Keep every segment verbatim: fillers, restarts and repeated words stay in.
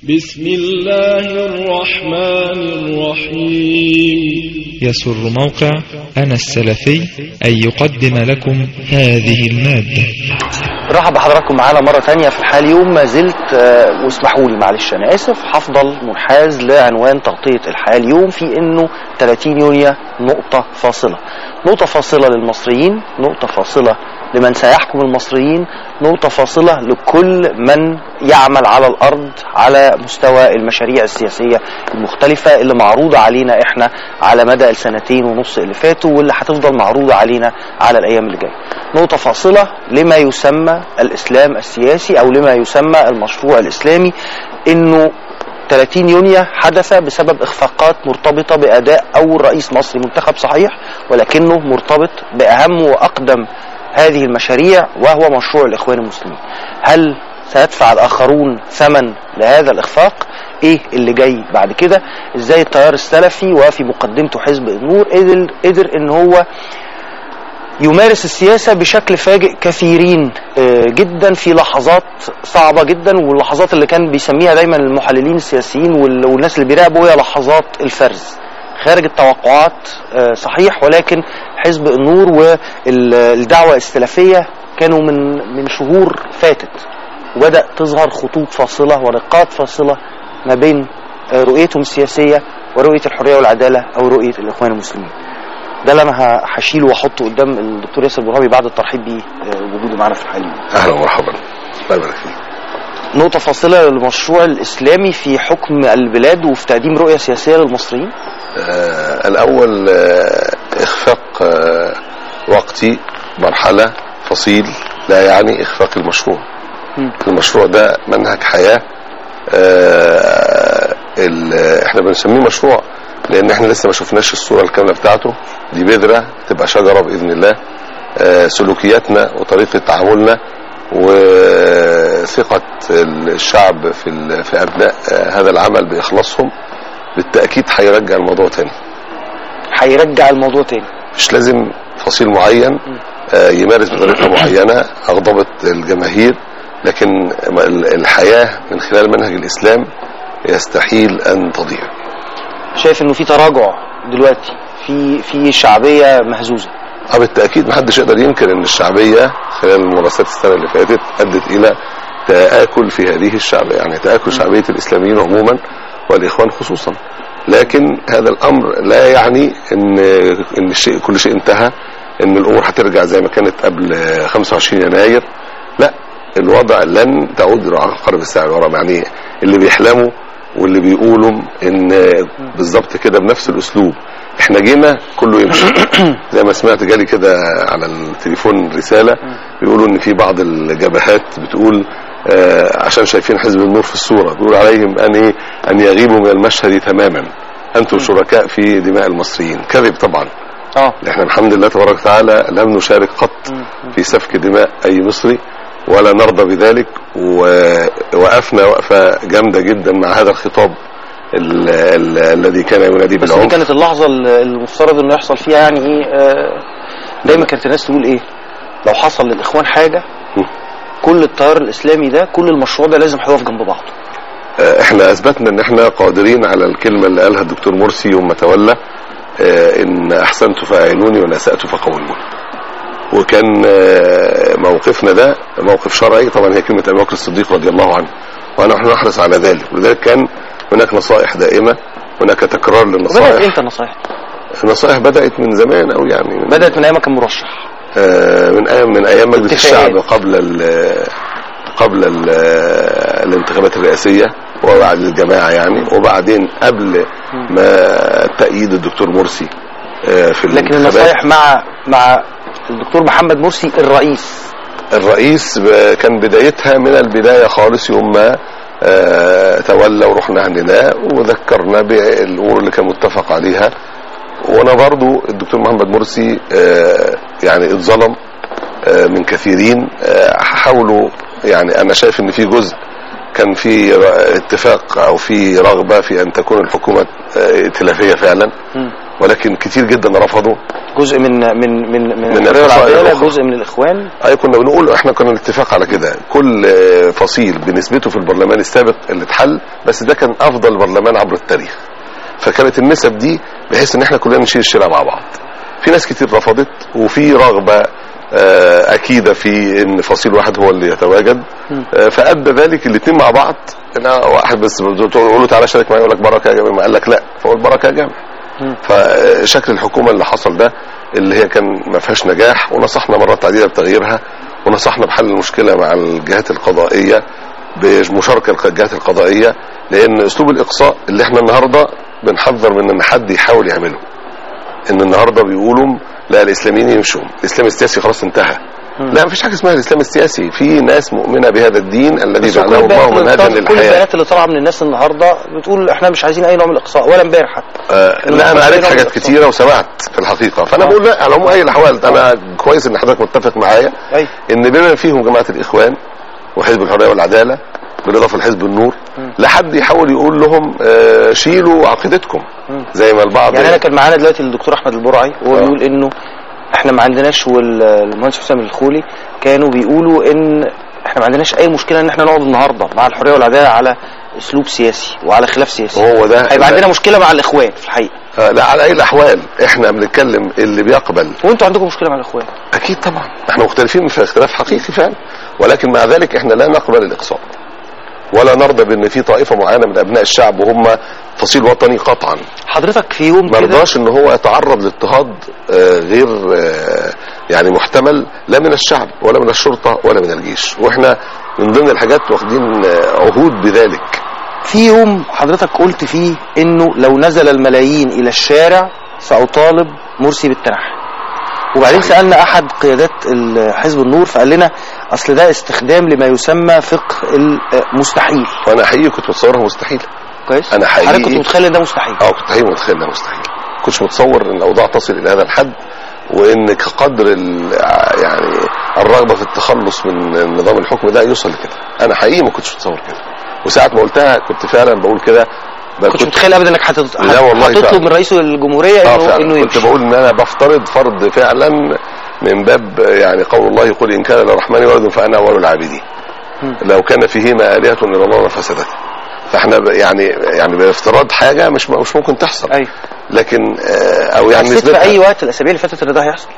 بسم الله الرحمن الرحيم. يسر موقع أنا السلفي أن يقدم لكم هذه المادة. رحب بحضراتكم معانا مرة تانية في الحال. يوم ما زلت آه واسمحوا لي معلش أنا آسف هفضل منحاز لعنوان تغطية الحال اليوم في إنه ثلاثين يونيو نقطة فاصلة، نقطة فاصلة للمصريين، نقطة فاصلة لمن سيحكم المصريين، نقطة فاصلة لكل من يعمل على الأرض على مستوى المشاريع السياسية المختلفة اللي معروضة علينا إحنا على مدى السنتين ونص اللي فاتوا واللي هتفضل معروضة علينا على الأيام اللي جاية. نقطة فاصلة لما يسمى الإسلام السياسي أو لما يسمى المشروع الإسلامي، إنه ثلاثين يونيو حدث بسبب إخفاقات مرتبطة بأداء أول رئيس مصري منتخب صحيح، ولكنه مرتبط بأهم وأقدم هذه المشاريع وهو مشروع الإخوان المسلمين. هل سيدفع الآخرون ثمن لهذا الإخفاق؟ إيه اللي جاي بعد كده؟ إزاي التيار السلفي وفي مقدمته حزب النور قدر, قدر إن هو يمارس السياسة بشكل فاجئ كثيرين جدا في لحظات صعبة جدا، واللحظات اللي كان بيسميها دايما المحللين السياسيين والناس اللي بيراقبوا هي لحظات الفرز خارج التوقعات. صحيح، ولكن حزب النور والدعوة السلفية كانوا من من شهور فاتت وبدأ تظهر خطوط فاصلة ونقاط فاصلة ما بين رؤيتهم السياسية ورؤية الحرية والعدالة أو رؤية الإخوان المسلمين. ده اللي انا هشيله واحطه قدام الدكتور ياسر برهامي بعد الترحيب بيه وجوده معنا في الحلقه. اهلا ومرحبا، الله يبارك فيك. نقطه فاصله للمشروع الاسلامي في حكم البلاد وفي تقديم رؤيه سياسيه للمصريين. آه الاول آه اخفاق آه وقتي مرحله فصيل لا يعني اخفاق المشروع. م. المشروع ده منهج حياه. آه احنا بنسميه مشروع لان احنا لسه ما شفناش الصورة الكاملة بتاعته. دي بذرة تبقى شجرة بإذن الله. آه سلوكياتنا وطريقة تعاملنا وثقة الشعب في في أبناء آه هذا العمل بإخلاصهم بالتأكيد هيرجع الموضوع تاني. هيرجع الموضوع تاني. مش لازم فصيل معين آه يمارس بطريقة معينة أغضبت الجماهير، لكن الحياة من خلال منهج الإسلام يستحيل أن تضيع. شايف انه في تراجع دلوقتي في في شعبيه مهزوزه؟ اه بالتاكيد، محدش يقدر ينكر ان الشعبيه خلال الممارسات السنه اللي فاتت ادت الى تاكل في هذه الشعبيه، يعني تاكل شعبيه الاسلاميين عموما والاخوان خصوصا. لكن هذا الامر لا يعني ان ان الشيء كل شيء انتهى، ان الامور هترجع زي ما كانت قبل خمسة وعشرين يناير. لا، الوضع لن تعود عقارب الساعه لورا. يعني اللي بيحلموا واللي بيقولوا ان بالظبط كده بنفس الاسلوب احنا جينا كله يمشي. زي ما سمعت جالي كده على التليفون رسالة بيقولوا ان في بعض الجبهات بتقول آه عشان شايفين حزب النور في الصورة بيقول عليهم ان ايه ان يغيبوا من المشهد تماما، انتم شركاء في دماء المصريين. كذب طبعا. اه احنا الحمد لله تبارك وتعالى لم نشارك قط في سفك دماء اي مصري ولا نرضى بذلك، ووقفنا وقفة جامدة جدا مع هذا الخطاب الذي كان ينادي بالعنف. بس دي كانت اللحظة المفترض انه يحصل فيها يعني ايه؟ دايما كانت الناس تقول ايه لو حصل للاخوان حاجة كل التيار الاسلامي ده كل المشروع ده لازم هيقف جنب بعضه. احنا اثبتنا ان احنا قادرين على الكلمة اللي قالها الدكتور مرسي يوم ما تولى، ان احسنت فاعلوني وان اسأت فقوموني. وكان موقفنا ده موقف شرعي طبعا، هي كلمة ابي بكر الصديق رضي الله عنه، ونحن نحرص على ذلك. ولذلك كان هناك نصائح دائمة، هناك تكرار للنصائح. بدأت امتى النصائح؟ النصائح بدأت من زمان، او يعني من بدأت من ايام كان مرشح. آه من ايام من ايام مجلس الشعب قبل ال قبل ال الانتخابات الرئاسية وبعد الجماعة يعني، وبعدين قبل ما تأييد الدكتور مرسي آه في لكن النصائح مع مع الدكتور محمد مرسي الرئيس الرئيس كان بدايتها من البداية خالص يوم ما آه تولى، ورحنا هنداه وذكرنا بالامور اللي كان متفق عليها. وانا برضو الدكتور محمد مرسي آه يعني اتظلم آه من كثيرين. آه حاولوا، يعني انا شايف ان في جزء كان في اتفاق او في رغبة في ان تكون الحكومة ائتلافية فعلا، ولكن كتير جدا رفضوا. جزء من من من من, من العدالة، جزء من الاخوان. اي كنا بنقول احنا كنا الاتفاق على كده، كل فصيل بنسبته في البرلمان السابق اللي اتحل، بس ده كان افضل برلمان عبر التاريخ، فكانت النسب دي بحيث ان احنا كلنا نشيل الشيله مع بعض. في ناس كتير رفضت، وفي رغبه اكيده في ان فصيل واحد هو اللي يتواجد، فادى ذلك الاثنين مع بعض. انا واحد بس تقول له تعالى شارك معايا يقول لك بركه يا جماعه، قال لك لا، فقول بركه يا جماعه. فشكل الحكومه اللي حصل ده اللي هي كان ما فيهاش نجاح، ونصحنا مرات عديده بتغييرها، ونصحنا بحل المشكله مع الجهات القضائيه بمشاركه الجهات القضائيه، لان اسلوب الاقصاء اللي احنا النهارده بنحذر من ان حد يحاول يعمله. ان النهارده بيقولوا لا الاسلاميين يمشوا، الاسلام السياسي خلاص انتهى. لا مفيش حاجه اسمها الاسلام السياسي، في ناس مؤمنه بهذا الدين الذي جعله الله منهجا للحياه. كل البيانات اللي طالعه من الناس النهارده بتقول احنا مش عايزين اي نوع من الاقصاء، ولا امبارح حتى. آه لا انا قريت حاجات كتيره وسمعت في الحقيقه، فانا آه. بقول لا على العموم اي الاحوال انا كويس ان حضرتك متفق معايا ان بما فيهم جماعه الاخوان وحزب الحريه والعداله بالاضافه لحزب النور، لا حد يحاول يقول لهم آه شيلوا عقيدتكم زي ما البعض. يعني انا كان معانا دلوقتي الدكتور احمد البرعي وهو بيقول انه احنا ما عندناش، والمهندس حسام الخولي كانوا بيقولوا ان احنا ما عندناش اي مشكله ان احنا نقعد النهارده مع الحريه والعداله على اسلوب سياسي وعلى خلاف سياسي. هو ده هيبقى عندنا مشكله مع الاخوان في الحقيقه. آه لا على اي الاحوال احنا بنتكلم اللي بيقبل. وانتوا عندكم مشكله مع الاخوان؟ اكيد طبعا، احنا مختلفين في اختلاف حقيقي فعلا، ولكن مع ذلك احنا لا نقبل الاقصاء ولا نرضى بان في طائفه معينه من ابناء الشعب وهم فصيل وطني قطعا. حضرتك في يوم ما رضاش ان هو يتعرض لاضطهاد آه غير آه يعني محتمل، لا من الشعب ولا من الشرطه ولا من الجيش، واحنا من ضمن الحاجات واخدين آه عهود بذلك. في يوم حضرتك قلت فيه انه لو نزل الملايين الى الشارع ساطالب مرسي بالتنحي، وبعدين صحيح. سألنا احد قيادات حزب النور فقال لنا اصل ده استخدام لما يسمى فقه المستحيل. وانا حقيقي كنت متصورها مستحيل. كويس. انا حقيقي حضرتك كنت متخيل ان ده مستحيل؟ اه كنت حقيقي متخيل ده مستحيل، كنتش متصور ان الاوضاع تصل الى هذا الحد، وان قدر يعني الرغبه في التخلص من نظام الحكم ده يوصل لكده. انا حقيقي ما كنتش متصور كده، وساعه ما قلتها كنت فعلا بقول كده. كنت, كنت متخيل ابدا انك هتط... هتطلب من رئيس الجمهوريه انه آه انه يمشي. كنت بقول ان انا بفترض فرض فعلا من باب يعني قول الله يقول ان كان للرحمن ولد فانا اول العابدين، لو كان فيهما الهه الا الله لفسدتا. فاحنا يعني يعني بافتراض حاجه مش مش ممكن تحصل. أيوة. لكن او يعني نسبتها في اي وقت الاسابيع اللي فاتت ان ده هيحصل.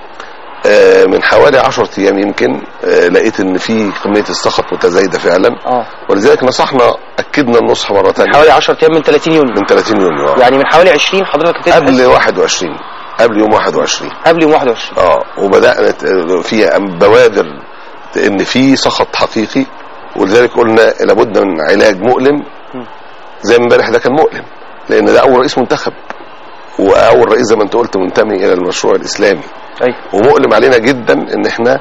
من حوالي عشرة ايام يمكن لقيت ان في كميه السخط متزايده فعلا. اه ولذلك نصحنا اكدنا النصح مره ثانيه. حوالي عشرة ايام من ثلاثين يونيو. من ثلاثين يونيو اه يعني من حوالي عشرين حضرتك قبل واحد وعشرين، قبل يوم واحد وعشرين قبل يوم واحد وعشرين اه وبدانا في بوادر ان في سخط حقيقي، ولذلك قلنا لابد من علاج مؤلم زي امبارح ده كان مؤلم، لان ده اول رئيس منتخب واول رئيس زي ما انت قلت منتمي الى المشروع الاسلامي. أي. ومؤلم علينا جدا ان احنا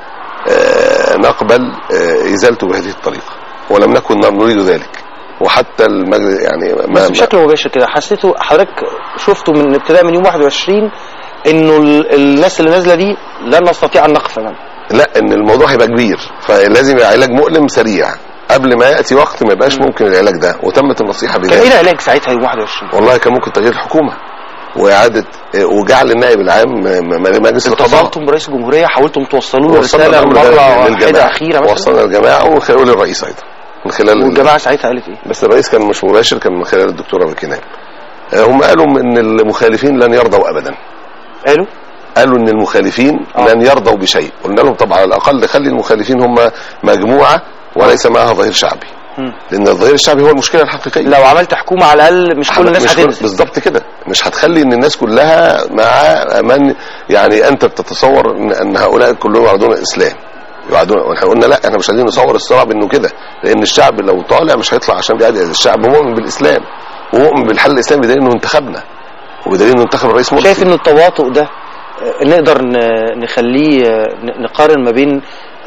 آه نقبل آه ازالته بهذه الطريقه، ولم نكن نريد ذلك. وحتى المجلس يعني ما بس بشكل مباشر كده حسيته حضرتك شفته من ابتداء من يوم واحد وعشرين انه الناس اللي نازله دي لن نستطيع ان نقف امامها. لا ان الموضوع هيبقى كبير، فلازم يبقى علاج مؤلم سريع قبل ما ياتي وقت ما يبقاش ممكن العلاج ده، وتمت النصيحه بذلك. كان ايه العلاج ساعتها يوم واحد وعشرين؟ والله كان ممكن تغيير الحكومه واعاده وجعل النائب العام مجلس القضاء. اتصلتم برئيس الجمهوريه حاولتم توصلوا له رساله مره واحده اخيره مثلا؟ وصلنا الجماعه وخلال الرئيس ايضا من خلال والجماعه ساعتها قالت ايه؟ بس الرئيس كان مش مباشر، كان من خلال الدكتوره بكينان. هم قالوا ان المخالفين لن يرضوا ابدا. قالوا قالوا ان المخالفين آه. لن يرضوا بشيء. قلنا لهم طبعا على الاقل خلي المخالفين هم مجموعه وليس معها ظهير شعبي، لان الظهير الشعبي هو المشكله الحقيقيه. لو عملت حكومه على الاقل مش كل الناس هتنزل. بالظبط كده، مش هتخلي ان الناس كلها مع من يعني انت بتتصور ان, أن هؤلاء كلهم يعادون الاسلام يعادون. واحنا قلنا لا احنا مش عايزين نصور الصراع بانه كده، لان الشعب لو طالع مش هيطلع عشان بيعادي. الشعب مؤمن بالاسلام ومؤمن بالحل الاسلامي بدليل انه انتخبنا وبدليل انه انتخب الرئيس مرسي. شايف ان التواطؤ ده نقدر نخليه نقارن ما بين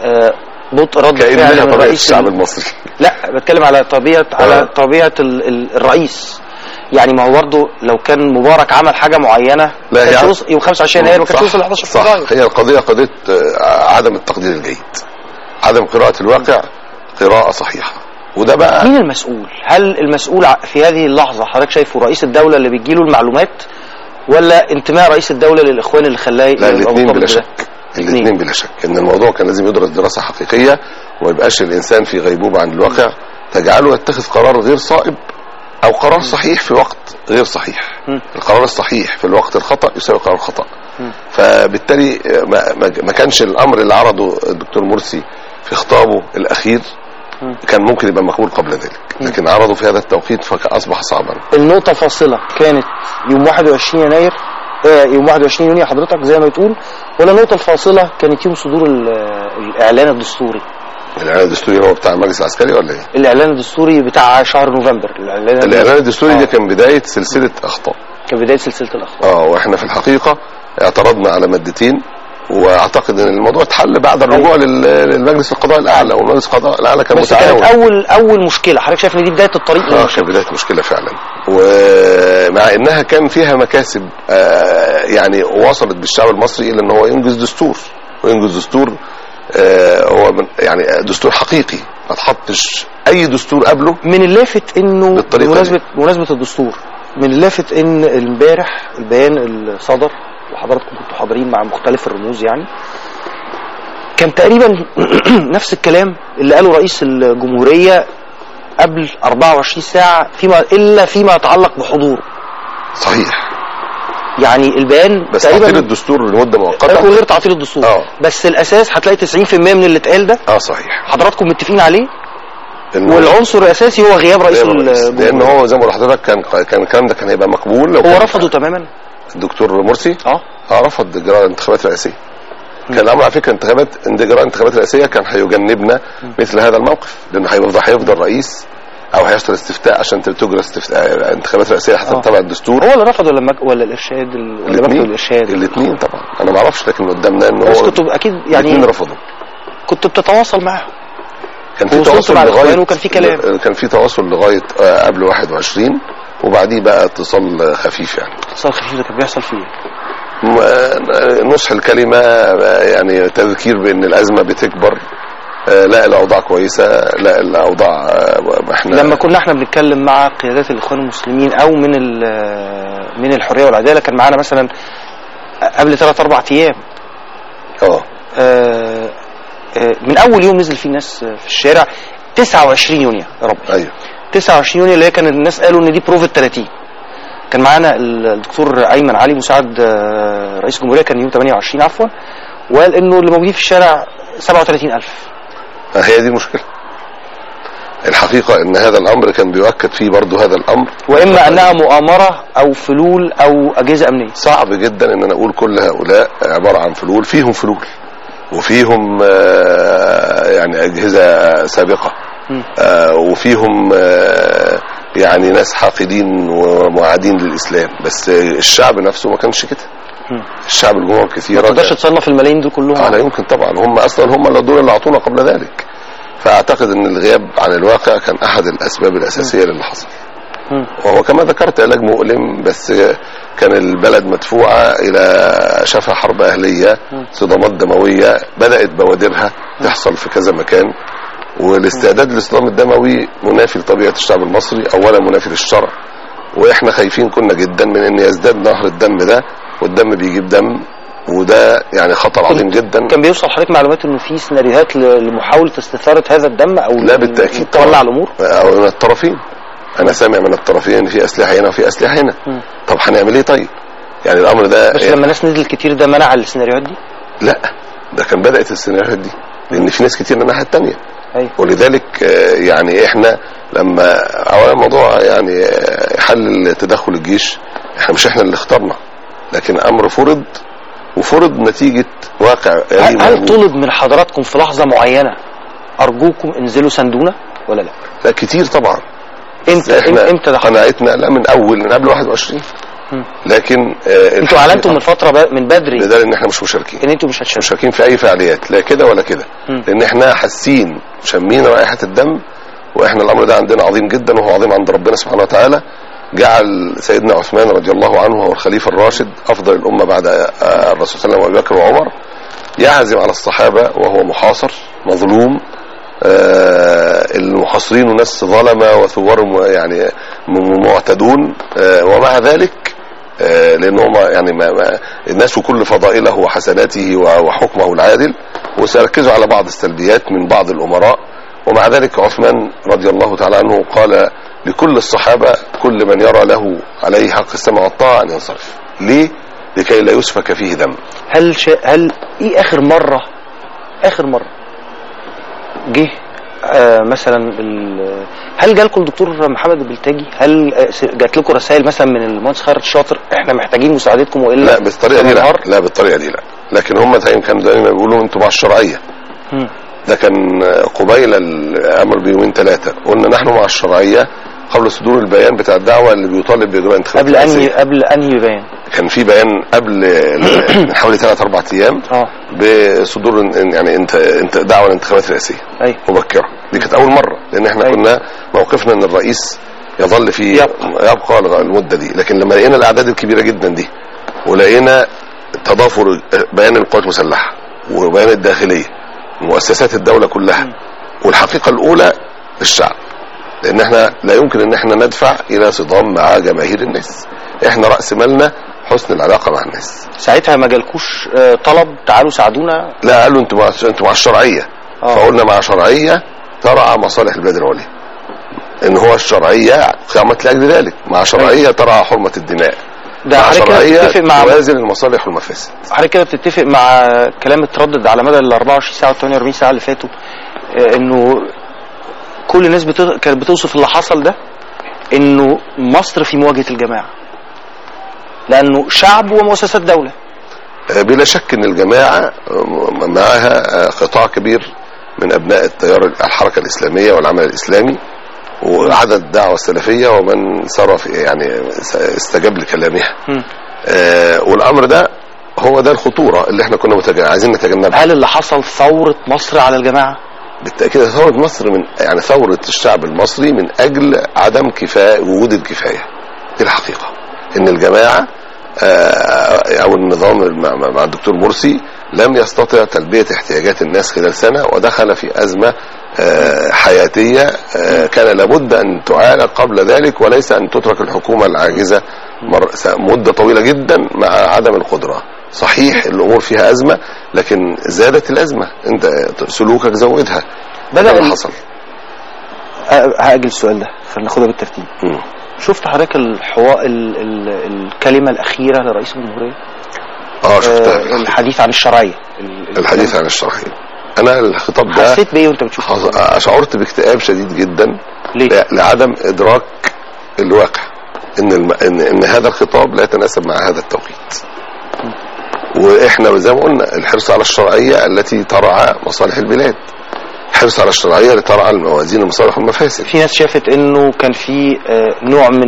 بطء رد فعل من رئيس الشعب المصري؟ لا بتكلم على طبيعه آه. على طبيعه ال ال الرئيس. يعني ما هو برضه لو كان مبارك عمل حاجه معينه لا يعني يوم خمسة وعشرين يناير ما كانش يوصل ل احد عشر فبراير. هي القضيه قضيه عدم التقدير الجيد، عدم قراءه الواقع قراءه صحيحه. وده بقى مين المسؤول؟ هل المسؤول في هذه اللحظه حضرتك شايفه رئيس الدوله اللي بتجيله المعلومات، ولا انتماء رئيس الدوله للاخوان اللي خلاه لا الاثنين بلا شك، الاثنين بلا شك ان الموضوع كان لازم يدرس دراسه حقيقيه وما يبقاش الانسان في غيبوبه عن الواقع تجعله يتخذ قرار غير صائب او قرار صحيح في وقت غير صحيح. م. القرار الصحيح في الوقت الخطا يساوي قرار خطا. م. فبالتالي ما, ما كانش الامر اللي عرضه الدكتور مرسي في خطابه الاخير م. كان ممكن يبقى مقبول قبل ذلك، لكن عرضه في هذا التوقيت فاصبح صعبا. النقطه فاصله كانت يوم واحد وعشرين يناير آه يوم واحد وعشرين يونيو حضرتك زي ما بتقول، ولا النقطه الفاصله كانت يوم صدور الاعلان الدستوري؟ الاعلان الدستوري هو بتاع المجلس العسكري ولا ايه؟ الاعلان الدستوري بتاع شهر نوفمبر. الاعلان, الإعلان الدستوري ده كان بدايه سلسله اخطاء. كان بدايه سلسله الاخطاء. اه واحنا في الحقيقه اعترضنا على مادتين، واعتقد ان الموضوع اتحل بعد الرجوع للمجلس القضاء الاعلى، والمجلس القضاء الاعلى كان متعاون. بس كانت اول اول مشكله، حضرتك شايف ان دي بدايه الطريق؟ اه كانت بدايه مشكله فعلا، ومع انها كان فيها مكاسب آه يعني وصلت بالشعب المصري الى ان هو ينجز دستور، وينجز دستور آه هو يعني دستور حقيقي ما تحطش اي دستور قبله. من اللافت انه بمناسبه بمناسبه الدستور، من اللافت ان امبارح البيان اللي صدر وحضراتكم كنتوا حاضرين مع مختلف الرموز يعني كان تقريبا نفس الكلام اللي قاله رئيس الجمهورية قبل أربعة وعشرين ساعة فيما إلا فيما يتعلق بحضوره. صحيح. يعني البيان بس تعطيل الدستور لمدة مؤقتة وغير تعطيل الدستور. أوه. بس الأساس هتلاقي تسعين في المية من اللي اتقال ده اه صحيح حضراتكم متفقين عليه، والعنصر الأساسي هو غياب رئيس الجمهورية، لأن هو زي ما قلت لحضرتك كان كان الكلام ده كان هيبقى مقبول لو هو رفضه تماما. الدكتور مرسي اه اه رفض اجراء انتخابات رئاسيه. كان الامر على فكره انتخابات اجراء انتخابات رئاسيه كان هيجنبنا مثل هذا الموقف، لانه هيفضل هيفضل رئيس او هيحصل استفتاء عشان تجرى استفتاء انتخابات رئاسيه حسب تبع الدستور. هو اللي رفض ولا المج... ولا الارشاد ولا مكتب الارشاد؟ الاثنين طبعا انا ما اعرفش، لكن قدامنا ان هو بس كنتوا اكيد يعني الاثنين رفضوا. كنتوا بتتواصل معاهم؟ كان في تواصل لغايه وكان في كلام كان في تواصل لغايه قبل واحد وعشرين وبعديه بقى اتصال خفيف. يعني اتصال خفيف ده كان بيحصل فيه نصح الكلمة يعني تذكير بأن الأزمة بتكبر، لا الأوضاع كويسة، لا الأوضاع احنا لما كنا احنا بنتكلم مع قيادات الإخوان المسلمين أو من من الحرية والعدالة كان معانا مثلا قبل ثلاث أربع أيام اه من أول يوم نزل فيه الناس في الشارع تسعة وعشرين يونيو يا رب. أيوه تسعة وعشرين يونيو اللي هي كان الناس قالوا ان دي بروفة ثلاثين. كان معانا الدكتور ايمن علي مساعد رئيس الجمهوريه كان يوم ثمانية وعشرين عفوا، وقال انه اللي موجودين في الشارع سبعة وثلاثين ألف. هي دي المشكله الحقيقه، ان هذا الامر كان بيؤكد فيه برضو هذا الامر، واما انها مؤامره او فلول او اجهزه امنيه. صعب جدا ان انا اقول كل هؤلاء عباره عن فلول، فيهم فلول وفيهم يعني اجهزه سابقه آه وفيهم آه يعني ناس حاقدين ومعادين للإسلام، بس الشعب نفسه ما كانش كده. الشعب الجمهور كثيرا ما تقدرش تصنف الملايين دول كلهم. اه لا يمكن طبعا، هم اصلا هم اللي دول اللي اعطونا قبل ذلك. فاعتقد ان الغياب عن الواقع كان احد الاسباب الاساسيه للي حصل. وهو كما ذكرت علاج مؤلم، بس كان البلد مدفوعه الى شفا حرب اهليه، صدامات دمويه بدات بوادرها تحصل في كذا مكان، والاستعداد للصدام الدموي منافي لطبيعه الشعب المصري، اولا منافي للشرع، واحنا خايفين كنا جدا من ان يزداد نهر الدم ده، والدم بيجيب دم، وده يعني خطر عظيم جدا. كان بيوصل حضرتك معلومات انه في سيناريوهات لمحاوله استثاره هذا الدم او لا بالتاكيد تولع الامور او من الطرفين. انا سامع من الطرفين ان في اسلحه هنا وفي اسلحه هنا. م. طب هنعمل ايه طيب؟ يعني الامر ده بس يعني لما ناس نزل كتير ده منع السيناريوهات دي؟ لا ده كان بدات السيناريوهات دي، لان في ناس كتير من الناحيه الثانيه. أيوة. ولذلك يعني احنا لما اولا الموضوع يعني حل تدخل الجيش، احنا مش احنا اللي اخترنا، لكن امر فرض وفرض نتيجة واقع. هل, هل طلب من حضراتكم في لحظة معينة ارجوكم انزلوا سندونا ولا لا؟ لا كتير طبعا. امتى امتى قناعتنا لا من اول من قبل واحد وعشرين، لكن آه انتوا اعلنتوا من فترة من بدري بدل ان احنا مش مشاركين، ان انتوا مش هتشاركوا مشاركين في اي فعاليات لا كده ولا كده، لان احنا حاسين شامين رائحة الدم، واحنا الامر ده عندنا عظيم جدا وهو عظيم عند ربنا سبحانه وتعالى. جعل سيدنا عثمان رضي الله عنه هو الخليفة الراشد افضل الامة بعد الرسول صلى الله عليه وسلم وابي بكر وعمر، يعزم على الصحابة وهو محاصر مظلوم، آه المحاصرين ناس ظلمة وثوار يعني معتدون، آه ومع ذلك آه لان هم يعني ما ما الناس كل فضائله وحسناته وحكمه العادل، وسيركزوا على بعض السلبيات من بعض الامراء. ومع ذلك عثمان رضي الله تعالى عنه قال لكل الصحابه كل من يرى له عليه حق السمع والطاعه ان ينصرف. ليه؟ لكي لا يسفك فيه دم. هل شا... هل ايه اخر مره اخر مره جه آه مثلا ال... هل جالكم الدكتور محمد البلتاجي؟ هل جات لكم رسائل مثلا من المهندس خيرت الشاطر احنا محتاجين مساعدتكم والا لا بالطريقه دي لا. لا بالطريقه دي لا، لكن هم كانوا دايما بيقولوا انتوا مع الشرعيه. م. ده كان قبيل الامر بيومين ثلاثه قلنا نحن مع الشرعيه قبل صدور البيان بتاع الدعوه اللي بيطالب باجراء انتخابات. قبل انهي قبل انهي بيان؟ كان في بيان قبل من حوالي ثلاث اربع ايام اه بصدور يعني انت انت دعوه للانتخابات الرئاسيه ايوه مبكره. دي كانت اول مره لان احنا أيوة. كنا موقفنا ان الرئيس يظل في يبقى, يبقى المده دي، لكن لما لقينا الاعداد الكبيره جدا دي ولقينا تضافر بيان القوات المسلحه وبيان الداخليه مؤسسات الدوله كلها م. والحقيقه الاولى الشعب، لان احنا لا يمكن ان احنا ندفع الى صدام مع جماهير الناس، احنا راس مالنا حسن العلاقه مع الناس. ساعتها ما جالكوش طلب تعالوا ساعدونا؟ لا قالوا انتوا مع انتوا مع الشرعيه. أوه. فقلنا مع شرعيه ترعى مصالح البلاد العليا، ان هو الشرعيه قامت لاجل ذلك، مع شرعيه ترعى حرمه الدماء، ده مع شرعيه مع توازن المصالح والمفاسد. حضرتك كده بتتفق مع كلام اتردد على مدى ال اربعة وعشرين ساعه و ثمانية واربعين ساعه اللي فاتوا انه كل الناس بت... كانت بتوصف اللي حصل ده انه مصر في مواجهه الجماعه لانه شعب ومؤسسات دوله؟ بلا شك ان الجماعه معها قطاع كبير من ابناء التيار الحركه الاسلاميه والعمل الاسلامي وعدد الدعوه السلفيه ومن سار في يعني استجاب لكلامها. آه والامر ده هو ده الخطوره اللي احنا كنا متج... عايزين نتجنبها. هل اللي حصل ثوره مصر على الجماعه؟ بالتاكيد ثوره مصر من يعني ثوره الشعب المصري من اجل عدم كفايه وجود الكفايه. دي الحقيقه ان الجماعه آه او النظام مع الدكتور مرسي لم يستطع تلبيه احتياجات الناس خلال سنه ودخل في ازمه آه حياتيه آه كان لابد ان تعالج قبل ذلك وليس ان تترك الحكومه العاجزه مده طويله جدا مع عدم القدره. صحيح الامور فيها ازمه لكن زادت الازمه، انت سلوكك زودها. بدأ اللي حصل. هاجل السؤال ده خلينا ناخدها بالترتيب. م. شفت حضرتك الحوار ال ال الكلمه الاخيره لرئيس الجمهوريه؟ اه شفتها. آه الحديث عن الشرعيه. الحديث عن الشرعيه. انا الخطاب ده حسيت بايه وانت بتشوف؟ شعرت باكتئاب شديد جدا. ليه؟ لعدم ادراك الواقع ان الم... ان ان هذا الخطاب لا يتناسب مع هذا التوقيت. م. واحنا زي ما قلنا الحرص على الشرعيه التي ترعى مصالح البلاد، الحرص على الشرعيه اللي ترعى الموازين المصالح والمفاسد. في ناس شافت انه كان في نوع من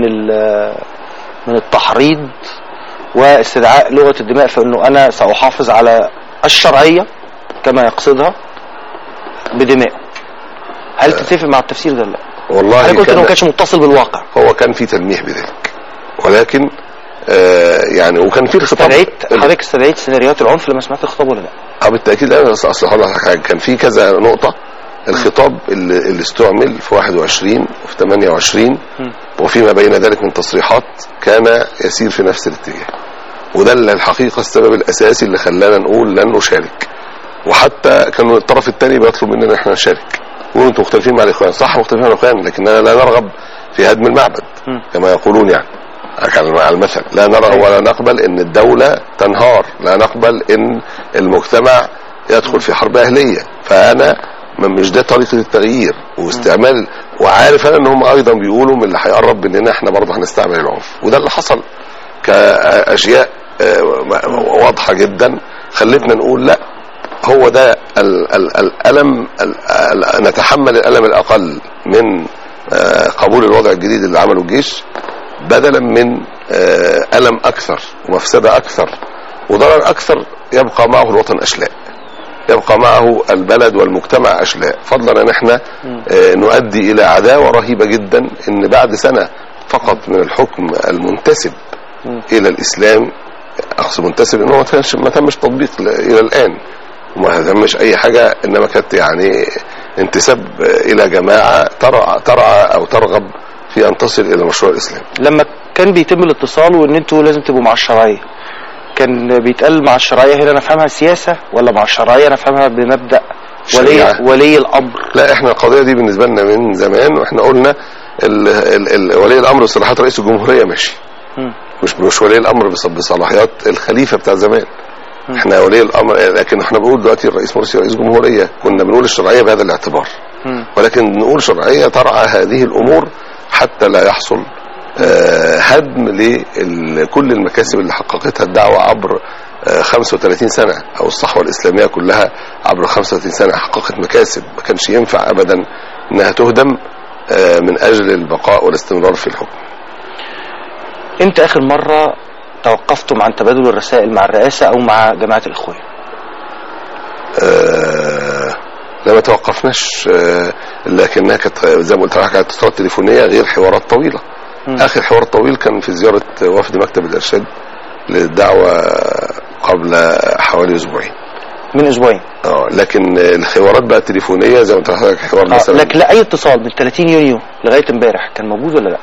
من التحريض واستدعاء لغه الدماء، فانه انا ساحافظ على الشرعيه كما يقصدها بدماء. هل تتفق مع التفسير ده؟ لا والله انا قلت انه ما كانش متصل بالواقع. هو كان في تلميح بذلك ولكن آه يعني وكان في الخطاب. استدعيت حضرتك استدعيت سيناريوهات العنف لما سمعت الخطاب ولا لا؟ اه بالتاكيد. لا اصل حضرتك كان في كذا نقطه. الخطاب اللي, اللي استعمل في واحد وعشرين وفي ثمانية وعشرين وفيما بين ذلك من تصريحات كان يسير في نفس الاتجاه، وده الحقيقه السبب الاساسي اللي خلانا نقول لن نشارك. وحتى كانوا الطرف الثاني بيطلب مننا احنا نشارك، يقولوا انتم مختلفين مع الاخوان. صح مختلفين مع الاخوان لكننا لا نرغب في هدم المعبد كما يقولون، يعني على المثل لا نرى ولا نقبل ان الدوله تنهار، لا نقبل ان المجتمع يدخل في حرب اهليه. فانا مش ده طريقه التغيير واستعمال، وعارف انا ان هم ايضا بيقولوا من اللي هيقرب مننا احنا برضه هنستعمل العنف، وده اللي حصل كاشياء واضحه جدا خلتنا نقول لا، هو ده ال ال الالم ال ال نتحمل الالم الاقل من قبول الوضع الجديد اللي عمله الجيش بدلا من الم اكثر ومفسده اكثر وضرر اكثر يبقى معه الوطن اشلاء، يبقى معه البلد والمجتمع اشلاء، فضلا ان احنا نؤدي الى عداوه رهيبه جدا ان بعد سنه فقط من الحكم المنتسب الى الاسلام، اقصد منتسب انه ما كانش ما تمش تطبيق الى الان وما تمش اي حاجه، انما كانت يعني انتساب الى جماعه ترعى ترعى او ترغب في ان تصل الى مشروع الاسلام. لما كان بيتم الاتصال وان انتوا لازم تبقوا مع الشرعيه. كان بيتقال مع الشرعيه هنا نفهمها سياسه ولا مع الشرعيه نفهمها بمبدا ولي ولي الامر؟ لا، احنا القضيه دي بالنسبه لنا من زمان، واحنا قلنا ال ال ال ولي الامر بصلاحيات رئيس الجمهوريه ماشي، م. مش مش ولي الامر بصلاحيات الخليفه بتاع زمان. م. احنا ولي الامر، لكن احنا بنقول دلوقتي الرئيس مرسي رئيس جمهوريه، كنا بنقول الشرعيه بهذا الاعتبار، م. ولكن نقول شرعيه ترعى هذه الامور حتى لا يحصل آه هدم لكل المكاسب اللي حققتها الدعوه عبر آه خمسة وثلاثين سنه، او الصحوه الاسلاميه كلها عبر خمسة وثلاثين سنه حققت مكاسب، ما كانش ينفع ابدا انها تهدم آه من اجل البقاء والاستمرار في الحكم. امتى اخر مره توقفتم عن تبادل الرسائل مع الرئاسه او مع جماعه الاخوان؟ آه لا، ما توقفناش، آه لكنها كانت زي ما قلت لك كانت اتصالات تليفونيه غير حوارات طويله. م. اخر حوار طويل كان في زياره وفد مكتب الارشاد للدعوه قبل حوالي اسبوعين. من اسبوعين؟ اه، لكن الحوارات بقى تليفونيه زي ما قلت لك حوار آه مثلا. لكن لا، اي اتصال من ثلاثين يونيو لغايه امبارح كان موجود ولا لا؟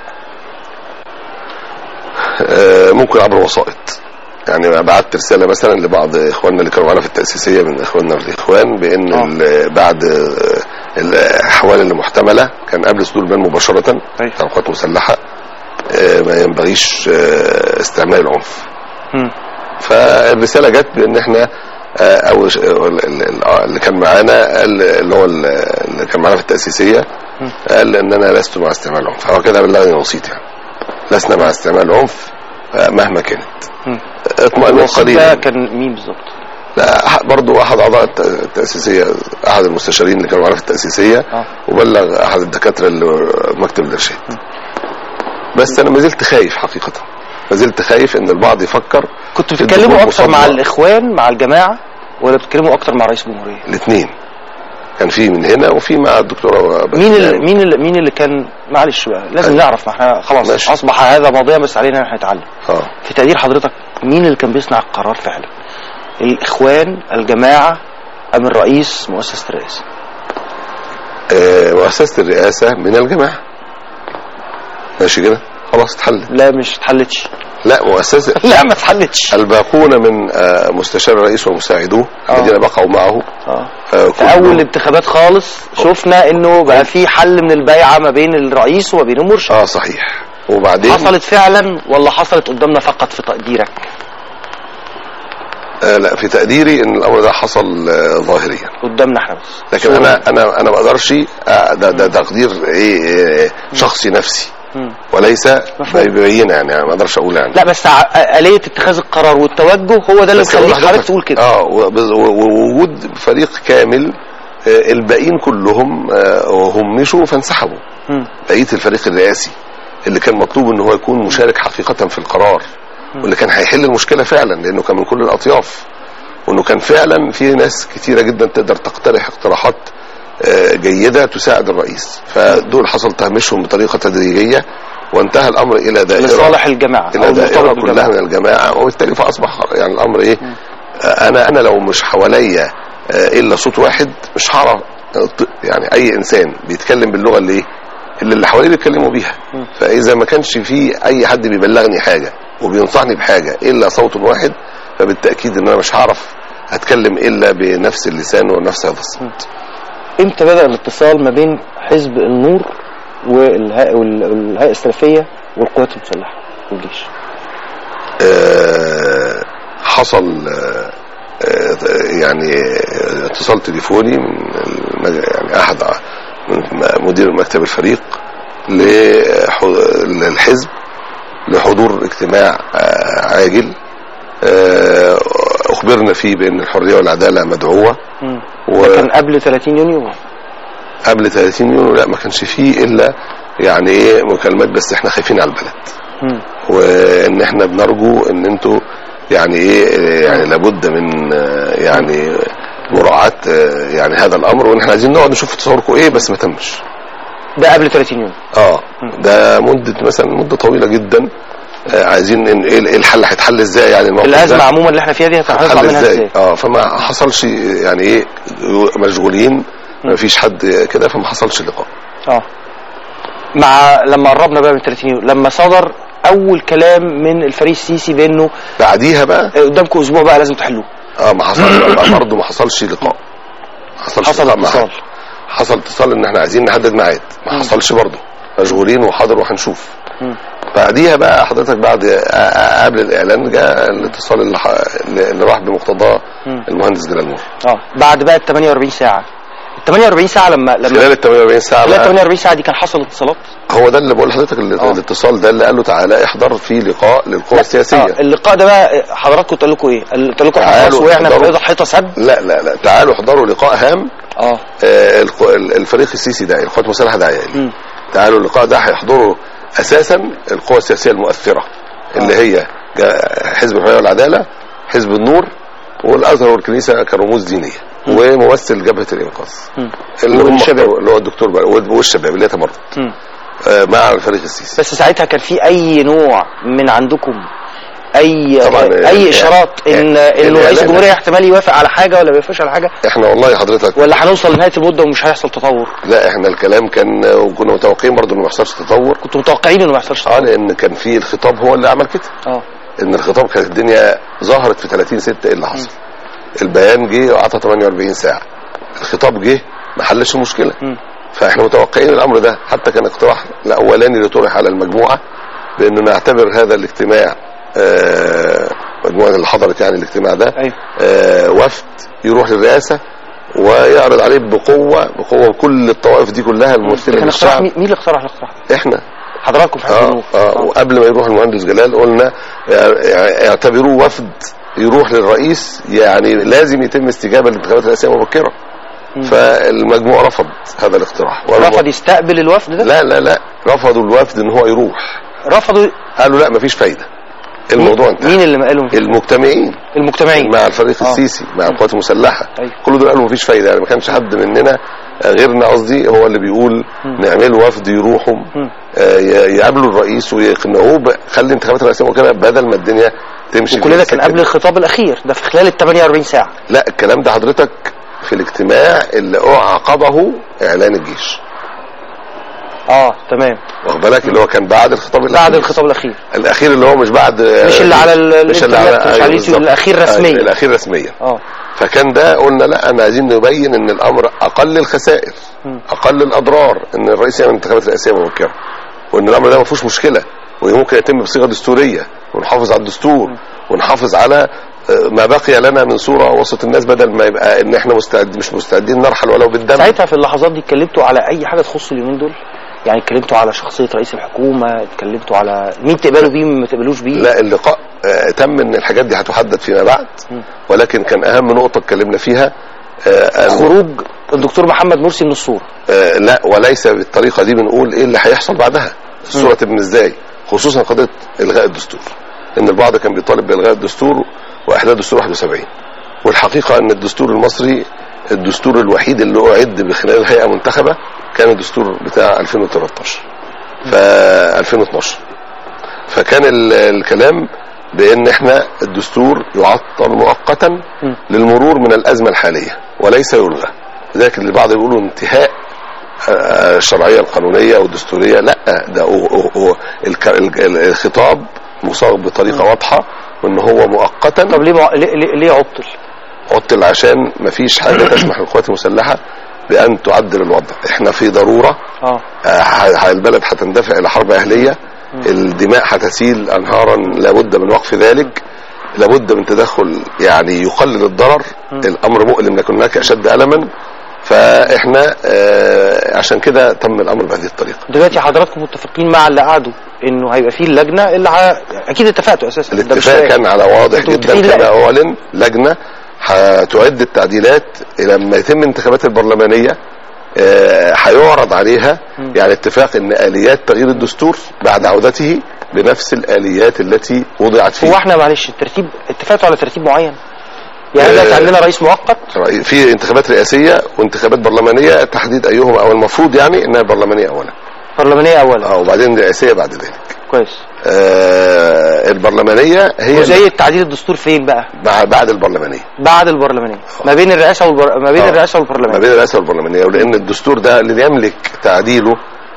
آه ممكن عبر وسائط، يعني بعت رساله مثلا لبعض اخواننا اللي كانوا معانا في التاسيسيه من اخواننا في الاخوان بان آه. بعد الاحوال المحتمله كان قبل صدور البيان مباشره بتاع القوات المسلحه آه ما ينبغيش آه استعمال العنف. م. فالرساله جت بان احنا آه او اللي كان معانا اللي هو اللي كان معانا في التاسيسيه م. قال ان انا لست مع استعمال العنف. هو كده بلغني وسيط، يعني لسنا مع استعمال العنف مهما كانت. اطمئنوا قليلا. كان مين بالظبط؟ لا، برضو احد اعضاء التاسيسيه، احد المستشارين اللي كانوا معانا في التاسيسيه آه. وبلغ احد الدكاتره اللي مكتب الارشاد. بس انا ما زلت خايف حقيقه، ما زلت خايف ان البعض يفكر. كنتوا بتتكلموا اكتر مع الاخوان مع الجماعه ولا بتتكلموا اكتر مع رئيس الجمهوريه؟ الاثنين، كان في من هنا وفي مع الدكتوره. مين اللي مين اللي مين اللي كان معلش بقى لازم أيوة. نعرف، ما احنا خلاص ماشي. اصبح هذا ماضيا بس علينا احنا نتعلم. اه في تقدير حضرتك مين اللي كان بيصنع القرار فعلا؟ الاخوان، الجماعه، ام الرئيس مؤسسه الرئاسه؟ آه مؤسسه الرئاسه من الجماعه. ماشي كده خلاص اتحلت. لا مش اتحلتش. لا مؤسسه لا ما اتحلتش. الباقون من آه مستشار الرئيس ومساعدوه الذين بقوا معه اه في اول الانتخابات خالص شفنا انه بقى في حل من البيعه ما بين الرئيس وما بين المرشد. اه صحيح. وبعدين حصلت فعلا ولا حصلت قدامنا فقط في تقديرك؟ آه لا، في تقديري ان الامر ده حصل آه ظاهريا قدامنا احنا بس، لكن انا انا انا ما اقدرش آه ده, ده تقدير ايه, إيه شخصي نفسي مم. وليس بيبين، يعني ما اقدرش اقول يعني. لا بس آلية اتخاذ القرار والتوجه هو ده اللي مخليك حضرتك تقول كده. اه ووجود فريق كامل آه الباقيين كلهم آه همشوا فانسحبوا. بقيه الفريق الرئاسي اللي كان مطلوب ان هو يكون مشارك حقيقه في القرار، مم. واللي كان هيحل المشكله فعلا لانه كان من كل الاطياف، وانه كان فعلا في ناس كتيره جدا تقدر تقترح اقتراحات جيدة تساعد الرئيس، فدول حصل تهميشهم بطريقة تدريجية وانتهى الأمر إلى دائرة لصالح الجماعة إلى دائرة كلها من الجماعة، وبالتالي فأصبح يعني الأمر إيه م. أنا أنا لو مش حواليا إلا صوت واحد مش هعرف، يعني أي إنسان بيتكلم باللغة اللي إيه اللي اللي حواليه بيتكلموا بيها م. فإذا ما كانش في أي حد بيبلغني حاجة وبينصحني بحاجة إلا صوت واحد، فبالتأكيد إن أنا مش هعرف أتكلم إلا بنفس اللسان ونفس هذا الصوت. امتى بدأ الاتصال ما بين حزب النور والهيئة السلفية والقوات المسلحة والجيش؟ أه حصل أه يعني اتصال تليفوني من يعني احد من مدير مكتب الفريق للحزب لحضور اجتماع أه عاجل أه اخبرنا فيه بان الحرية والعدالة مدعوة. و... ده كان قبل ثلاثين يونيو؟ قبل ثلاثين يونيو لا، ما كانش فيه الا يعني ايه مكالمات، بس احنا خايفين على البلد م. وان احنا بنرجو ان انتوا يعني ايه يعني لابد من يعني مراعاة يعني هذا الامر، وان احنا عايزين نقعد نشوف تصوركم ايه، بس ما تمش. ده قبل ثلاثين يونيو؟ اه م. ده مدة مثلا مدة طويلة جدا، عايزين ان ايه الحل هيتحل ازاي، يعني الموضوع الازمه عموما اللي احنا فيها دي هتطلع منها ازاي؟ اه فما حصلش يعني ايه مشغولين، ما فيش حد كده، فما حصلش لقاء. اه مع لما قربنا بقى من ثلاثين يونيو، لما صدر اول كلام من الفريق السيسي بانه بعديها بقى قدامكم اسبوع بقى لازم تحلوه. اه ما حصلش برضه، ما حصلش لقاء، ما حصلش حصل اتصال، حصل اتصال ان احنا عايزين نحدد ميعاد، ما حصلش برضه، مشغولين وحاضر وهنشوف. بعديها بقى حضرتك بعد قبل الاعلان جاء الاتصال اللي, اللي راح بمقتضاه المهندس جلال نور. اه بعد بقى ال ثمانية وأربعين ساعه، ال ثمانية وأربعين ساعه لما لما خلال ال ثمانية وأربعين ساعه خلال ال ثمانية وأربعين ساعه دي كان حصل اتصالات. هو ده اللي بقول لحضرتك، الاتصال ده اللي قال له تعالى احضر في لقاء للقوى السياسيه. آه اللقاء ده بقى حضراتكم قلت لكم ايه؟ قلت لكم احنا خلاص وقعنا في بيضه حيطه سد. لا لا لا تعالوا احضروا لقاء هام. اه, آه الفريق السيسي ده القوات المسلحه داعيه ليه. تعالوا اللقاء ده هيحضروا اساسا القوى السياسيه المؤثره اللي هي حزب الحريه والعداله، حزب النور، والازهر والكنيسه كرموز دينيه، وممثل جبهه الانقاذ اللي هم اللي هو الدكتور والشباب اللي يتمرد آه مع الفريق السيسي. بس ساعتها كان في اي نوع من عندكم اي اي يعني اشارات ان انه رئيس الجمهوريه احتمال يوافق على حاجه ولا ما يوافقش على حاجه؟ احنا والله حضرتك ولا هنوصل لنهايه المده ومش هيحصل تطور؟ لا احنا الكلام كان وكنا متوقعين برضه انه ما يحصلش تطور. كنتوا متوقعين انه ما يحصلش تطور؟ اه لان كان في الخطاب هو اللي عمل كده. اه ان الخطاب كانت الدنيا ظهرت في ثلاثين ستة ايه اللي حصل. م. البيان جه وقعد ثمانية وأربعين ساعه، الخطاب جه ما حلش المشكله. م. فاحنا متوقعين الامر ده، حتى كان اقتراح الاولاني اللي طرح على المجموعه بانه نعتبر هذا الاجتماع آه مجموعه اللي حضرت يعني الاجتماع ده أيوه. آه وفد يروح للرئاسه ويعرض عليه بقوه بقوه كل الطوائف دي كلها الممثله للشعب. مين اللي اقترح الاقتراح؟ احنا حضراتكم في حزب النور. آه, آه, اه وقبل ما يروح المهندس جلال قلنا اعتبروه وفد يروح للرئيس، يعني لازم يتم استجابه للانتخابات الرئاسيه مبكره. فالمجموع رفض هذا الاقتراح. رفض يستقبل الوفد ده؟ لا لا لا رفضوا الوفد ان هو يروح. رفضوا قالوا لا مفيش فايده، الموضوع انتهى. مين اللي قالوا؟ المجتمعين المجتمعين مع الفريق آه. السيسي مع القوات المسلحه. أيوه. كل دول قالوا مفيش فايده، يعني ما كانش حد مننا غيرنا قصدي هو اللي بيقول نعمل وفد يروحوا آه يقابلوا الرئيس ويقنعوه خلي الانتخابات الرئاسيه وكده بدل ما الدنيا تمشي. وكل ده كان قبل الخطاب الاخير ده في خلال ال ثمانية وأربعين ساعه. لا الكلام ده حضرتك في الاجتماع اللي عقبه اعلان الجيش. اه تمام واخد بالك اللي هو كان بعد الخطاب الاخير. بعد الخطاب الاخير الاخير اللي هو مش بعد مش اللي على مش اللي على, على اليوتيوب، الاخير رسميا. الاخير رسميا اه فكان ده قلنا لا انا عايزين نبين ان الامر اقل الخسائر م. اقل الاضرار ان الرئيس يعمل انتخابات رئاسيه مبكره، وان الامر ده ما فيهوش مشكله وممكن يتم بصيغه دستوريه ونحافظ على الدستور م. ونحافظ على ما بقي لنا من صوره وسط الناس بدل ما يبقى ان احنا مستعد مش مستعدين نرحل ولو بالدم. ساعتها في اللحظات دي اتكلمتوا على اي حاجه تخص اليومين دول؟ يعني اتكلمتوا على شخصيه رئيس الحكومه، اتكلمتوا على مين تقبلوا بيه ومين ما تقبلوش بيه؟ لا اللقاء آه تم ان الحاجات دي هتحدد فيما بعد، ولكن كان اهم نقطه اتكلمنا فيها آه خروج الدكتور محمد مرسي من الصوره. آه لا وليس بالطريقه دي بنقول ايه اللي هيحصل بعدها، الصوره تبني ازاي، خصوصا قضيه الغاء الدستور، ان البعض كان بيطالب بالغاء الدستور واحداث دستور واحد وسبعين، والحقيقه ان الدستور المصري الدستور الوحيد اللي اعد بخلال هيئه منتخبه كان الدستور بتاع ألفين وثلاثة عشر ف ألفين واثناشر، فكان الكلام بان احنا الدستور يعطل مؤقتا للمرور من الازمه الحاليه وليس يلغى. لذلك البعض يقولوا انتهاء الشرعيه القانونيه والدستوريه، لا ده الخطاب مصاغ بطريقه واضحه وان هو مؤقتا. طب ليه ليه, ليه عطل؟ عطل عشان مفيش حاجه تسمح للقوات المسلحه بان تعدل الوضع. احنا في ضروره اه, آه البلد هتندفع الى حرب اهليه، م. الدماء هتسيل انهارا، لابد من وقف ذلك، لابد من تدخل يعني يقلل الضرر. م. الامر مؤلم لكن هناك اشد الما، فاحنا آه عشان كده تم الامر بهذه الطريقه. دلوقتي حضراتكم متفقين مع اللي قعدوا انه هيبقى فيه اللجنه اللي ع... اكيد اتفقتوا اساسا. الاتفاق كان على واضح جدا كما اعلن، لجنه هتعد التعديلات لما يتم الانتخابات البرلمانيه هيعرض عليها. م. يعني اتفاق ان اليات تغيير الدستور بعد عودته بنفس الاليات التي وضعت فيه. هو احنا معلش الترتيب اتفقتوا على ترتيب معين؟ يعني دلوقتي عندنا رئيس مؤقت في انتخابات رئاسيه وانتخابات برلمانيه، تحديد ايهما او المفروض يعني انها برلمانيه اولا. برلمانيه اولا اه وبعدين رئاسيه بعد ذلك. كويس. آه البرلمانيه هي وزي تعديل الدستور فين بقى؟ بعد البرلمانيه. بعد البرلمانيه أوه. ما بين الرئاسه والبر... ما بين الرئاسه والبرلمانيه. ما بين الرئاسه والبرلمانيه، ولان الدستور ده اللي يملك تعديله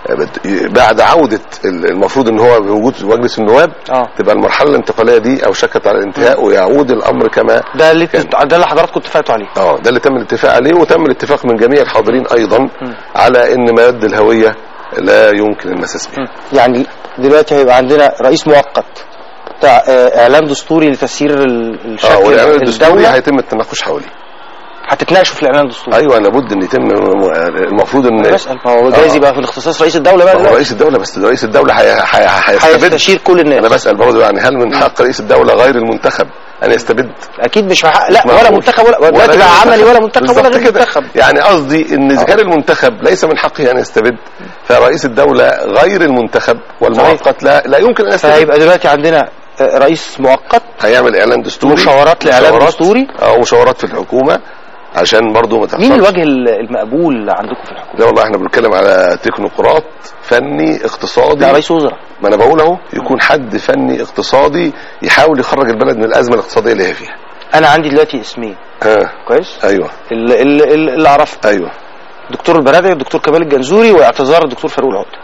بعد عودة المفروض ان هو بوجود مجلس النواب اه تبقى المرحلة الانتقالية دي او شكت على الانتهاء ويعود الامر كما ده اللي كان. ده اللي حضراتكم اتفقتوا عليه. اه ده اللي تم الاتفاق عليه، وتم الاتفاق من جميع الحاضرين ايضا م. على ان ما يد الهوية لا يمكن المساس به. يعني دلوقتي هيبقى عندنا رئيس مؤقت بتاع اعلان دستوري لتسيير الشكل اه والاعلان الدستوري هيتم التناقش حواليه. هتتناقشوا في الاعلان الدستوري؟ ايوه لابد ان يتم. المفروض ان بسال ما هو جايز يبقى في الاختصاص رئيس الدوله بقى. هو رئيس الدوله، بس رئيس الدوله هيستشير كل الناس. انا بسال برضه يعني هل من حق رئيس الدوله غير المنتخب ان يستبد؟ اكيد مش حق. لا ولا منتخب ولا دلوقتي بقى عملي ولا منتخب ولا غير منتخب. يعني قصدي ان اذا كان المنتخب ليس من حقه ان يستبد، فرئيس الدوله غير المنتخب والمؤقت لا لا يمكن ان يستبد. فهيبقى دلوقتي عندنا رئيس مؤقت هيعمل اعلان دستوري، مشاورات لاعلان دستوري او مشاورات في الحكومه عشان برضو ما تحصلش. مين الوجه المقبول عندكم في الحكومه؟ لا والله احنا بنتكلم على تكنوقراط فني اقتصادي. ده رئيس وزراء. ما انا بقول اهو يكون حد فني اقتصادي يحاول يخرج البلد من الازمه الاقتصاديه اللي هي فيها. انا عندي دلوقتي اسمين. اه كويس. ايوه اللي اللي, اللي اعرفه ايوه الدكتور البرادعي والدكتور كمال الجنزوري واعتذار الدكتور فاروق العقده.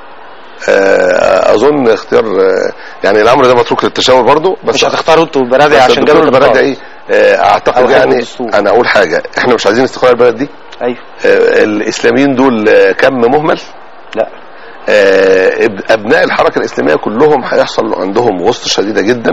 اظن اختيار يعني الامر ده متروك للتشاور برضو، بس مش هتختاروا انتوا البرادعي عشان جابوا البرادعي اعتقد يعني انا اقول حاجه، احنا مش عايزين استقرار البلد دي. ايوه الاسلاميين دول كم مهمل؟ لا ابناء الحركه الاسلاميه كلهم هيحصل عندهم غصه شديده جدا.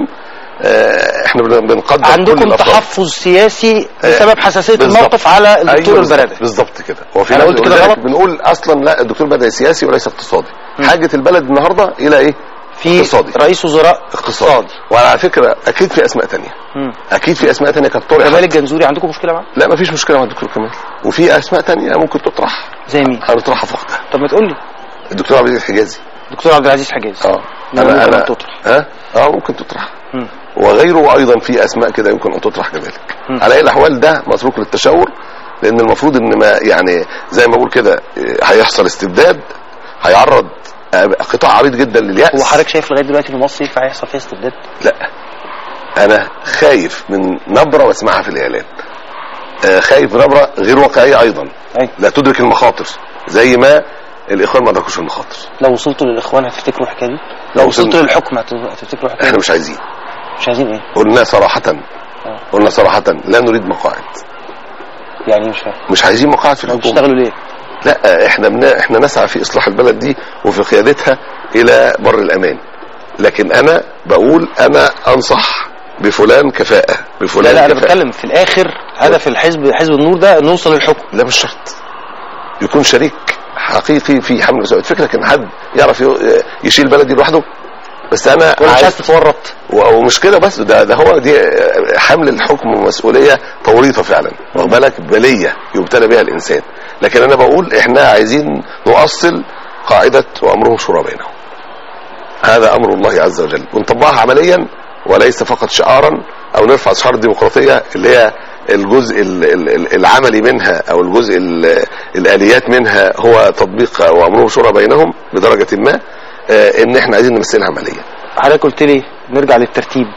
احنا بنقدر عندكم تحفظ سياسي بسبب حساسيه الموقف على الدكتور أيوة البرادعي. بالظبط كده. هو في انا قلت كده غلط؟ بنقول اصلا لا الدكتور البرادعي سياسي وليس اقتصادي. م. حاجه البلد النهارده الى ايه؟ في اقتصادي. رئيس وزراء اقتصادي. وعلى فكره اكيد في اسماء ثانيه. اكيد في اسماء ثانيه كانت طرحت. كمال الجنزوري عندكم مشكله معاه؟ لا مفيش مشكله مع الدكتور كمال، وفي اسماء ثانيه ممكن تطرح. زي مين؟ هنطرحها في وقتها. طب ما تقول لي. الدكتور عبد العزيز الحجازي. الدكتور عبد العزيز الحجازي. اه انا انا تطرح. ها اه ممكن تطرح. م. وغيره ايضا في اسماء كده يمكن ان تطرح كذلك. م. على اي الاحوال ده متروك للتشاور، لان المفروض ان ما يعني زي ما بقول كده هيحصل استبداد هيعرض قطاع عريض جدا لليأس. هو حضرتك شايف لغايه دلوقتي ان مصر ينفع يحصل فيها استبداد؟ لا انا خايف من نبره واسمعها في الاعلام. آه خايف من نبره غير واقعيه ايضا. أي. لا تدرك المخاطر زي ما الاخوان ما ادركوش المخاطر. لو وصلتوا للاخوان هتفتكروا الحكايه دي؟ لو وصلتوا للحكم هتفتكروا الحكايه دي؟ احنا مش عايزين. مش عايزين ايه؟ قلنا صراحه أوه. قلنا صراحه لا نريد مقاعد. يعني مش فاهم. مش عايزين مقاعد في الحكومه. بتشتغلوا ليه؟ لا احنا بنا احنا نسعى في اصلاح البلد دي وفي قيادتها الى بر الامان، لكن انا بقول انا انصح بفلان كفاءه بفلان. لا لا كفاءة. انا بتكلم في الاخر هدف الحزب حزب النور ده نوصل للحكم. لا مش شرط يكون شريك حقيقي في حمل مسؤوليه. فكرة ان حد يعرف يشيل البلد دي لوحده، بس انا مش عايز تتورط. ومش كده بس، ده ده هو دي حمل الحكم ومسؤوليه توريطه فعلا، واخد بالك، بليه يبتلى بها الانسان. لكن انا بقول احنا عايزين نؤصل قاعده وامرهم شورى بينهم. هذا امر الله عز وجل، ونطبقها عمليا وليس فقط شعارا او نرفع شعار الديمقراطيه اللي هي الجزء العملي منها او الجزء الاليات منها هو تطبيق وامرهم شورى بينهم بدرجه ما، ان احنا عايزين نمثلها عمليا. حضرتك قلت لي نرجع للترتيب: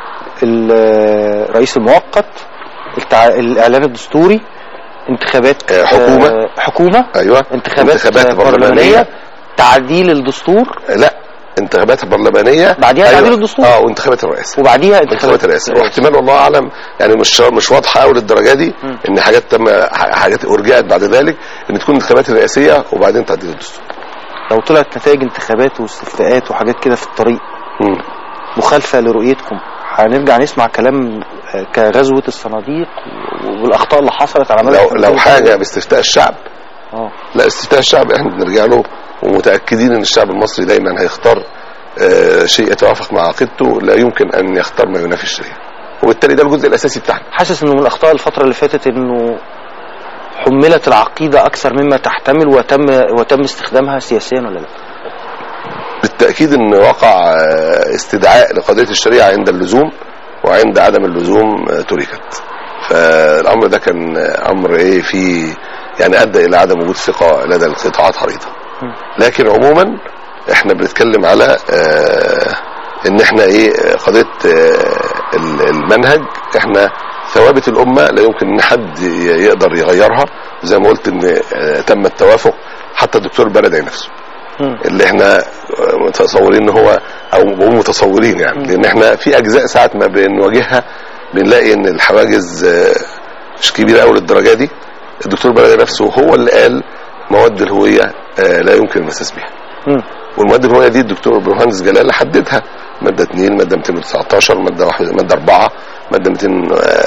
الرئيس المؤقت، التع... الاعلان الدستوري، انتخابات حكومه حكومه ايوه انتخابات, انتخابات برلمانيه, برلمانية. تعديل الدستور. لا انتخابات برلمانيه بعديها أيوة. تعديل الدستور اه وانتخابات الرئاسه وبعديها انتخابات الرئاسه. واحتمال والله اعلم يعني مش مش واضحه قوي للدرجه دي م. ان حاجات تم حاجات ارجعت بعد ذلك ان تكون انتخابات الرئاسيه وبعدين تعديل الدستور. لو طلعت نتائج انتخابات واستفتاءات وحاجات كده في الطريق م. مخالفه لرؤيتكم، هنرجع نسمع كلام كغزوه الصناديق والاخطاء اللي حصلت على لو لو حاجه باستفتاء الشعب. اه لا استفتاء الشعب احنا بنرجع له ومتاكدين ان الشعب المصري دايما هيختار آه شيء يتوافق مع عقيدته، لا يمكن ان يختار ما ينافي الشريعه، وبالتالي ده الجزء الاساسي بتاعنا. حاسس انه من الاخطاء الفتره اللي فاتت انه حملت العقيده اكثر مما تحتمل وتم وتم استخدامها سياسيا ولا لا؟ بالتاكيد ان وقع استدعاء لقضيه الشريعه عند اللزوم، وعند عدم اللزوم تركت. فالامر ده كان امر ايه في يعني ادى الى عدم وجود ثقه لدى القطاعات عريضه. لكن عموما احنا بنتكلم على اه ان احنا ايه قضيه اه المنهج، احنا ثوابت الامه لا يمكن ان حد يقدر يغيرها. زي ما قلت ان اه تم التوافق، حتى الدكتور البرادعي نفسه اللي احنا متصورين ان هو او بقول متصورين يعني، لان احنا في اجزاء ساعات ما بنواجهها بنلاقي ان الحواجز مش كبيره قوي للدرجه دي. الدكتور بلدي نفسه هو اللي قال مواد الهويه لا يمكن المساس بها. والمواد الهويه دي الدكتور برهانز جلال حددها، ماده اتنين، ماده مئتين وتسعتاشر، ماده واحد، ماده اربعة، ماده مئتين،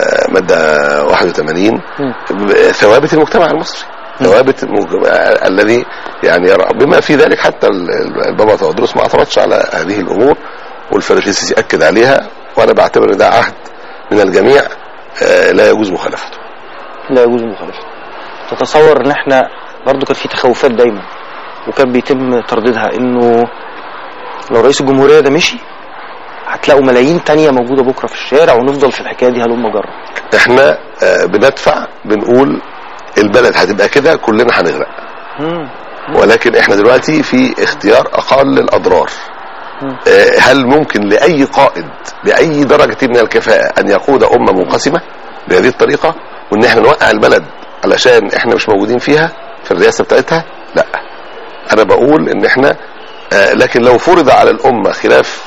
ماده واحد وثمانين، ثوابت المجتمع المصري، ثوابت الذي يعني يرى بما في ذلك. حتى البابا تودروس ما اعترضش على هذه الامور، والفرنسيسي اكد عليها، وانا بعتبر ان ده عهد من الجميع لا يجوز مخالفته. لا يجوز مخالفته. تتصور ان احنا برضو كان في تخوفات دايما وكان بيتم ترديدها انه لو رئيس الجمهورية ده مشي هتلاقوا ملايين تانية موجودة بكرة في الشارع ونفضل في الحكاية دي هلوم جرة. احنا بندفع بنقول البلد هتبقى كده كلنا هنغرق، ولكن احنا دلوقتي في اختيار اقل الاضرار. اه هل ممكن لاي قائد باي درجة من الكفاءة ان يقود امة منقسمة بهذه الطريقة، وان احنا نوقع البلد علشان احنا مش موجودين فيها في الرئاسة بتاعتها؟ لا، انا بقول ان احنا اه لكن لو فرض على الامة خلاف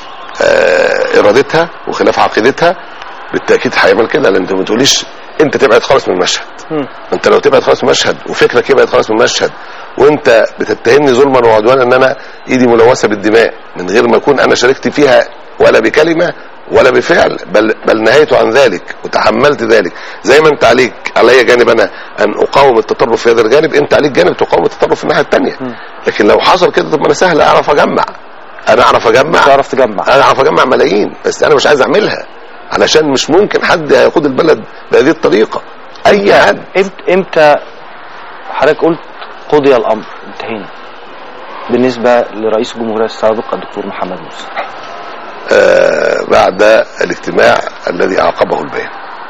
اه ارادتها وخلاف عقيدتها بالتأكيد هيعمل كده. لان انت ما تقوليش انت تبعد خالص من المشهد. انت لو تبعد خالص من المشهد وفكرك يبعد خالص من المشهد وانت بتتهمني ظلما وعدوانا ان انا ايدي ملوثه بالدماء من غير ما اكون انا شاركت فيها ولا بكلمه ولا بفعل، بل بل نهيت عن ذلك وتحملت ذلك. زي ما انت عليك علي جانب انا ان اقاوم التطرف في هذا الجانب، انت عليك جانب تقاوم التطرف في الناحيه الثانيه. لكن لو حصل كده طب ما انا سهل اعرف اجمع، انا اعرف اجمع تعرف تجمع انا اعرف اجمع ملايين، بس انا مش عايز اعملها علشان مش ممكن حد هيقود البلد بهذه الطريقه. اي حد. امتى حضرتك قلت قضي الامر انتهينا بالنسبه لرئيس الجمهوريه السابق الدكتور محمد مرسي؟ آه بعد الاجتماع الذي اعقبه البيان.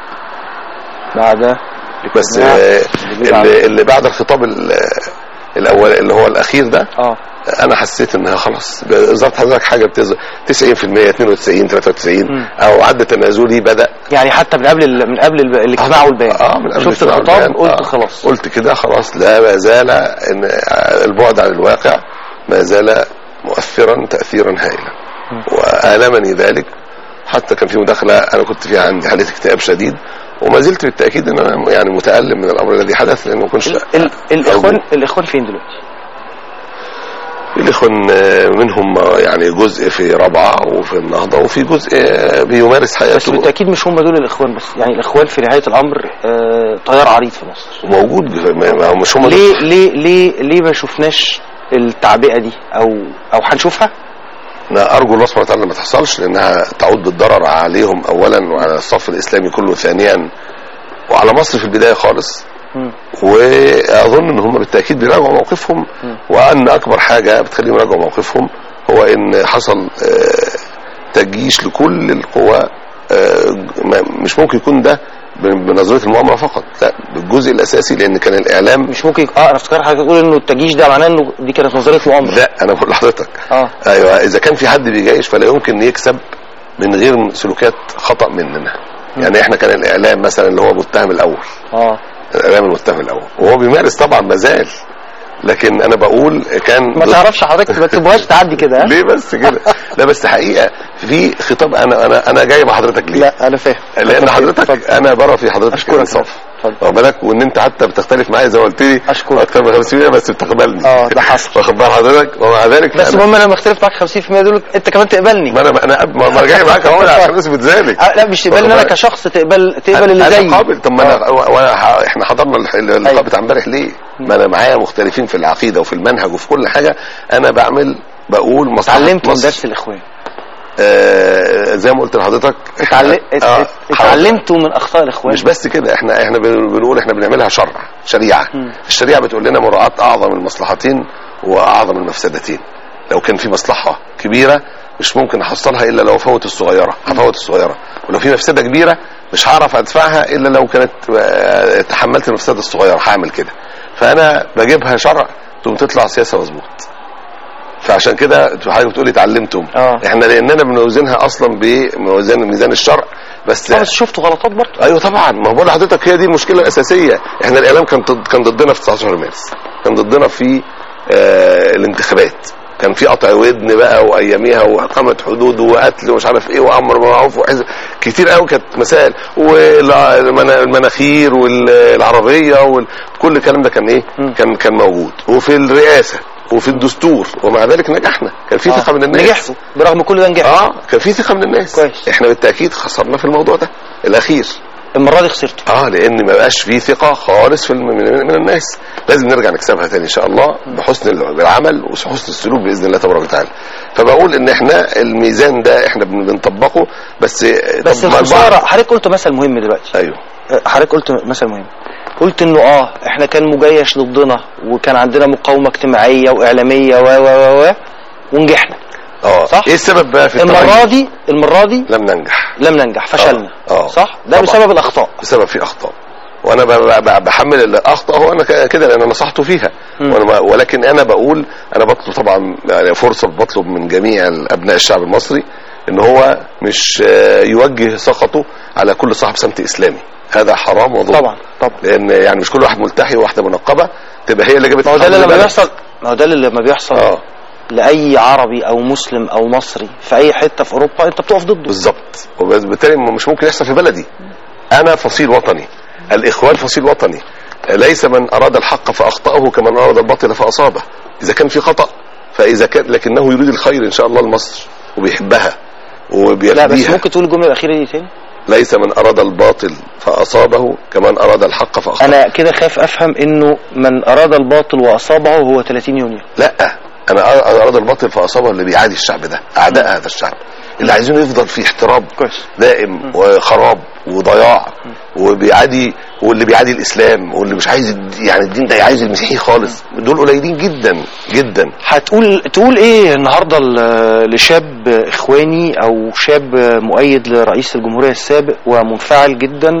بعد بس آه اللي, اللي بعد الخطاب الاول اللي هو الاخير ده اه انا حسيت انها خلاص بالظبط حضرتك حاجه بتظهر تسعين في المية اتنين وتسعين ثلاثة وتسعين او عد تنازلي بدا يعني حتى من قبل من قبل الاجتماع والبيان. اه من قبل شفت الخطاب قلت آه خلاص قلت كده خلاص. لا ما زال ان البعد عن الواقع ما زال مؤثرا تاثيرا هائلا والمني ذلك. حتى كان في مداخله انا كنت فيها عندي حاله اكتئاب شديد وما زلت بالتاكيد ان انا يعني متالم من الامر الذي حدث لانه ما كنتش الاخوان الاخوان فين دلوقتي؟ الإخوان منهم يعني جزء في رابعة وفي النهضة وفي جزء بيمارس حياته. بس بالتأكيد مش هم دول الإخوان بس، يعني الإخوان في نهاية الأمر طيار عريض في مصر موجود مش هم ليه دول. ليه ليه ليه ما شفناش التعبئة دي أو أو هنشوفها؟ أنا أرجو الله سبحانه وتعالى ما تحصلش لأنها تعود بالضرر عليهم أولا وعلى الصف الإسلامي كله ثانيا وعلى مصر في البداية خالص. واظن ان هم بالتاكيد بيراجعوا موقفهم وان اكبر حاجه بتخليهم يراجعوا موقفهم هو ان حصل تجيش لكل القوى. مش ممكن يكون ده بنظريه المؤامره فقط، لا بالجزء الاساسي لان كان الاعلام مش ممكن. اه انا افتكر حضرتك تقول انه التجيش ده معناه انه دي كانت نظريه مؤامره. لا انا بقول لحضرتك اه ايوه اذا كان في حد بيجيش فلا يمكن يكسب من غير سلوكيات خطا مننا. يعني احنا كان الاعلام مثلا اللي هو المتهم الاول اه الإعلام المتهم الأول وهو بيمارس طبعا مازال، لكن أنا بقول كان ما تعرفش حضرتك ما تبغاش تعدي كده. ليه بس كده؟ لا بس حقيقة في خطاب أنا أنا أنا جاي مع حضرتك ليه؟ لا أنا فاهم لأن حضرتك أنا برى في حضرتك انصاف واخد بالك وإن أنت حتى بتختلف معايا زي ما قلت لي أكتر من خمسين بالمية بس بتقبلني. اه ده حصل واخد بال حضرتك ومع ذلك بس المهم أنا لما اختلف معاك خمسين بالمية دول أنت كمان تقبلني. ما أنا أنا ما أنا جاي معاك أهو عشان أثبت ذلك. لا مش تقبلني أنا كشخص تقبل تقبل اللي زيي. أنا قابل. طب ما أنا وأنا إحنا حضرنا اللقاء بتاع امبارح ليه؟ ما أنا معايا مختلفين في العقيدة وفي المنهج وفي كل حاجة. أنا بعمل بقول مصلحة اتعلمت من درس الإخوان. آه زي ما قلت لحضرتك اتعلمتوا من اخطاء الاخوان. مش بس كده احنا احنا بنقول احنا بنعملها شرع شريعه. م. الشريعه بتقول لنا مراعاه اعظم المصلحتين واعظم المفسدتين. لو كان في مصلحه كبيره مش ممكن احصلها الا لو فوت الصغيره هفوت الصغيره ولو في مفسده كبيره مش هعرف ادفعها الا لو كانت تحملت المفسده الصغيره هعمل كده. فانا بجيبها شرع ثم تطلع سياسه مظبوط. فعشان كده حضرتك بتقولي اتعلمتم آه. احنا لاننا بنوزنها اصلا بميزان ميزان الشرع بس بس شفتوا غلطات برضه. ايوه طبعا ما بقول لحضرتك هي دي المشكله الاساسيه. احنا الاعلام كان كان ضدنا في تسعتاشر مارس كان ضدنا في آه الانتخابات كان في قطع ودن بقى واياميها واقامه حدود وقتل ومش عارف ايه وامر بالمعروف وحزب كتير قوي كانت مسائل والمناخير والعربيه وكل الكلام ده كان ايه كان كان موجود وفي الرئاسه وفي الدستور ومع ذلك نجحنا. كان في ثقه آه. من الناس نجحوا برغم كل ده نجحوا اه كان في ثقه من الناس كويس. احنا بالتاكيد خسرنا في الموضوع ده الاخير المره دي خسرتوا اه لان ما بقاش في ثقه خالص في من الناس. لازم نرجع نكسبها تاني ان شاء الله بحسن العمل وحسن السلوك باذن الله تبارك وتعالى. فبقول ان احنا الميزان ده احنا بنطبقه بس بس الخساره. حضرتك قلت مثل مهم دلوقتي. ايوه حضرتك قلت مثل مهم قلت انه اه احنا كان مجيش ضدنا وكان عندنا مقاومه اجتماعيه واعلاميه و و و ونجحنا. اه صح. ايه السبب بقى في المره دي المره دي لم ننجح لم ننجح فشلنا. اه صح. ده طبعا. بسبب الاخطاء بسبب في اخطاء وانا بحمل الاخطاء هو انا كده لان انا نصحت فيها وأنا ولكن انا بقول انا بطلب طبعا يعني فرصه بطلب من جميع ابناء الشعب المصري ان هو مش يوجه سخطه على كل صاحب سمت اسلامي. هذا حرام وظلم طبعا طبعا لان يعني مش كل واحد ملتحي وواحده منقبه تبقى هي اللي جابت. ما هو ده اللي لما بيحصل ما هو ده اللي لما بيحصل اه لاي عربي او مسلم او مصري في اي حته في اوروبا انت بتقف ضده بالظبط. وبالتالي مش ممكن يحصل في بلدي. انا فصيل وطني الاخوان فصيل وطني ليس من اراد الحق فاخطاه كمن اراد الباطل فاصابه. اذا كان في خطا فاذا كان لكنه يريد الخير ان شاء الله لمصر وبيحبها وبيرضيها. لا بس ممكن تقول الجمله الاخيره دي تاني. ليس من اراد الباطل فاصابه كمن اراد الحق فاخطاه. انا كده خاف افهم انه من اراد الباطل واصابه هو ثلاثين يونيو. لا انا اراد الباطل فاصابه اللي بيعادي الشعب ده اعداء هذا الشعب اللي عايزين يفضل في احتراب دائم وخراب وضياع وبيعادي واللي بيعادي الاسلام واللي مش عايز يعني الدين ده عايز المسيحي خالص. دول قليلين جدا جدا. هتقول تقول ايه النهارده لشاب اخواني او شاب مؤيد لرئيس الجمهوريه السابق ومنفعل جدا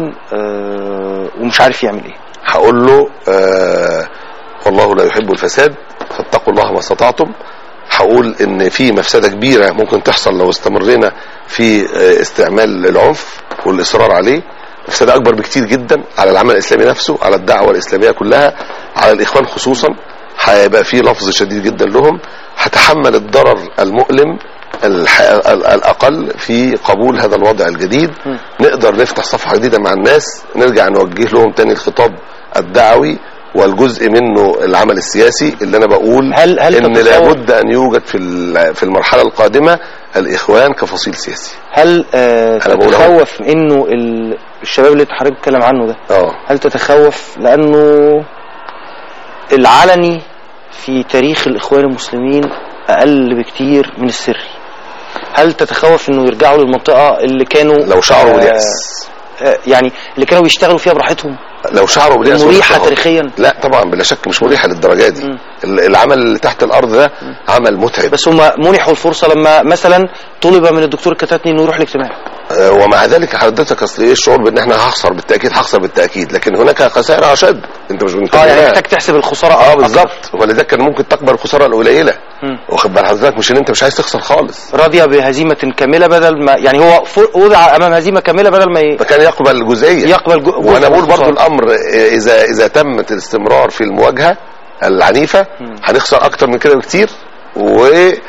ومش عارف يعمل ايه؟ هقول له آه والله لا يحب الفساد فاتقوا الله ما استطعتم. هقول ان في مفسده كبيره ممكن تحصل لو استمرينا في استعمال العنف والاصرار عليه. مفسده اكبر بكتير جدا على العمل الاسلامي نفسه على الدعوه الاسلاميه كلها على الاخوان خصوصا. هيبقى في لفظ شديد جدا لهم. هتحمل الضرر المؤلم الاقل في قبول هذا الوضع الجديد. م. نقدر نفتح صفحه جديده مع الناس نرجع نوجه لهم تاني الخطاب الدعوي والجزء منه العمل السياسي اللي انا بقول هل هل ان لابد ان يوجد في في المرحله القادمه الاخوان كفصيل سياسي. هل آه تتخوف انه الشباب اللي حضرتك بتتكلم عنه ده اه هل تتخوف لانه العلني في تاريخ الاخوان المسلمين اقل بكتير من السري؟ هل تتخوف انه يرجعوا للمنطقه اللي كانوا لو شعروا باليأس آه يعني اللي كانوا بيشتغلوا فيها براحتهم لو شعروا باليأس مريحة تاريخيا؟ لا طبعا بلا شك مش مريحة للدرجة دي. م. العمل اللي تحت الارض ده م. عمل متعب. بس هم منحوا الفرصة لما مثلا طلب من الدكتور الكتاتني انه يروح الاجتماع. أه ومع ذلك حضرتك اصل ايه الشعور بان احنا هخسر بالتاكيد هخسر بالتاكيد لكن هناك خسائر اشد انت مش اه يعني محتاج تحسب الخسارة اه بالظبط. ولذلك كان ممكن تكبر الخسارة القليلة واخد بال حضرتك مش ان انت مش عايز تخسر خالص. راضية بهزيمة كاملة بدل ما يعني هو وضع امام هزيمة كاملة بدل ما ي... فكان يقبل جزئية يقبل جو... وانا بقول برضو الامر اذا اذا تمت الاستمرار في المواجهه العنيفه هنخسر اكتر من كده بكتير و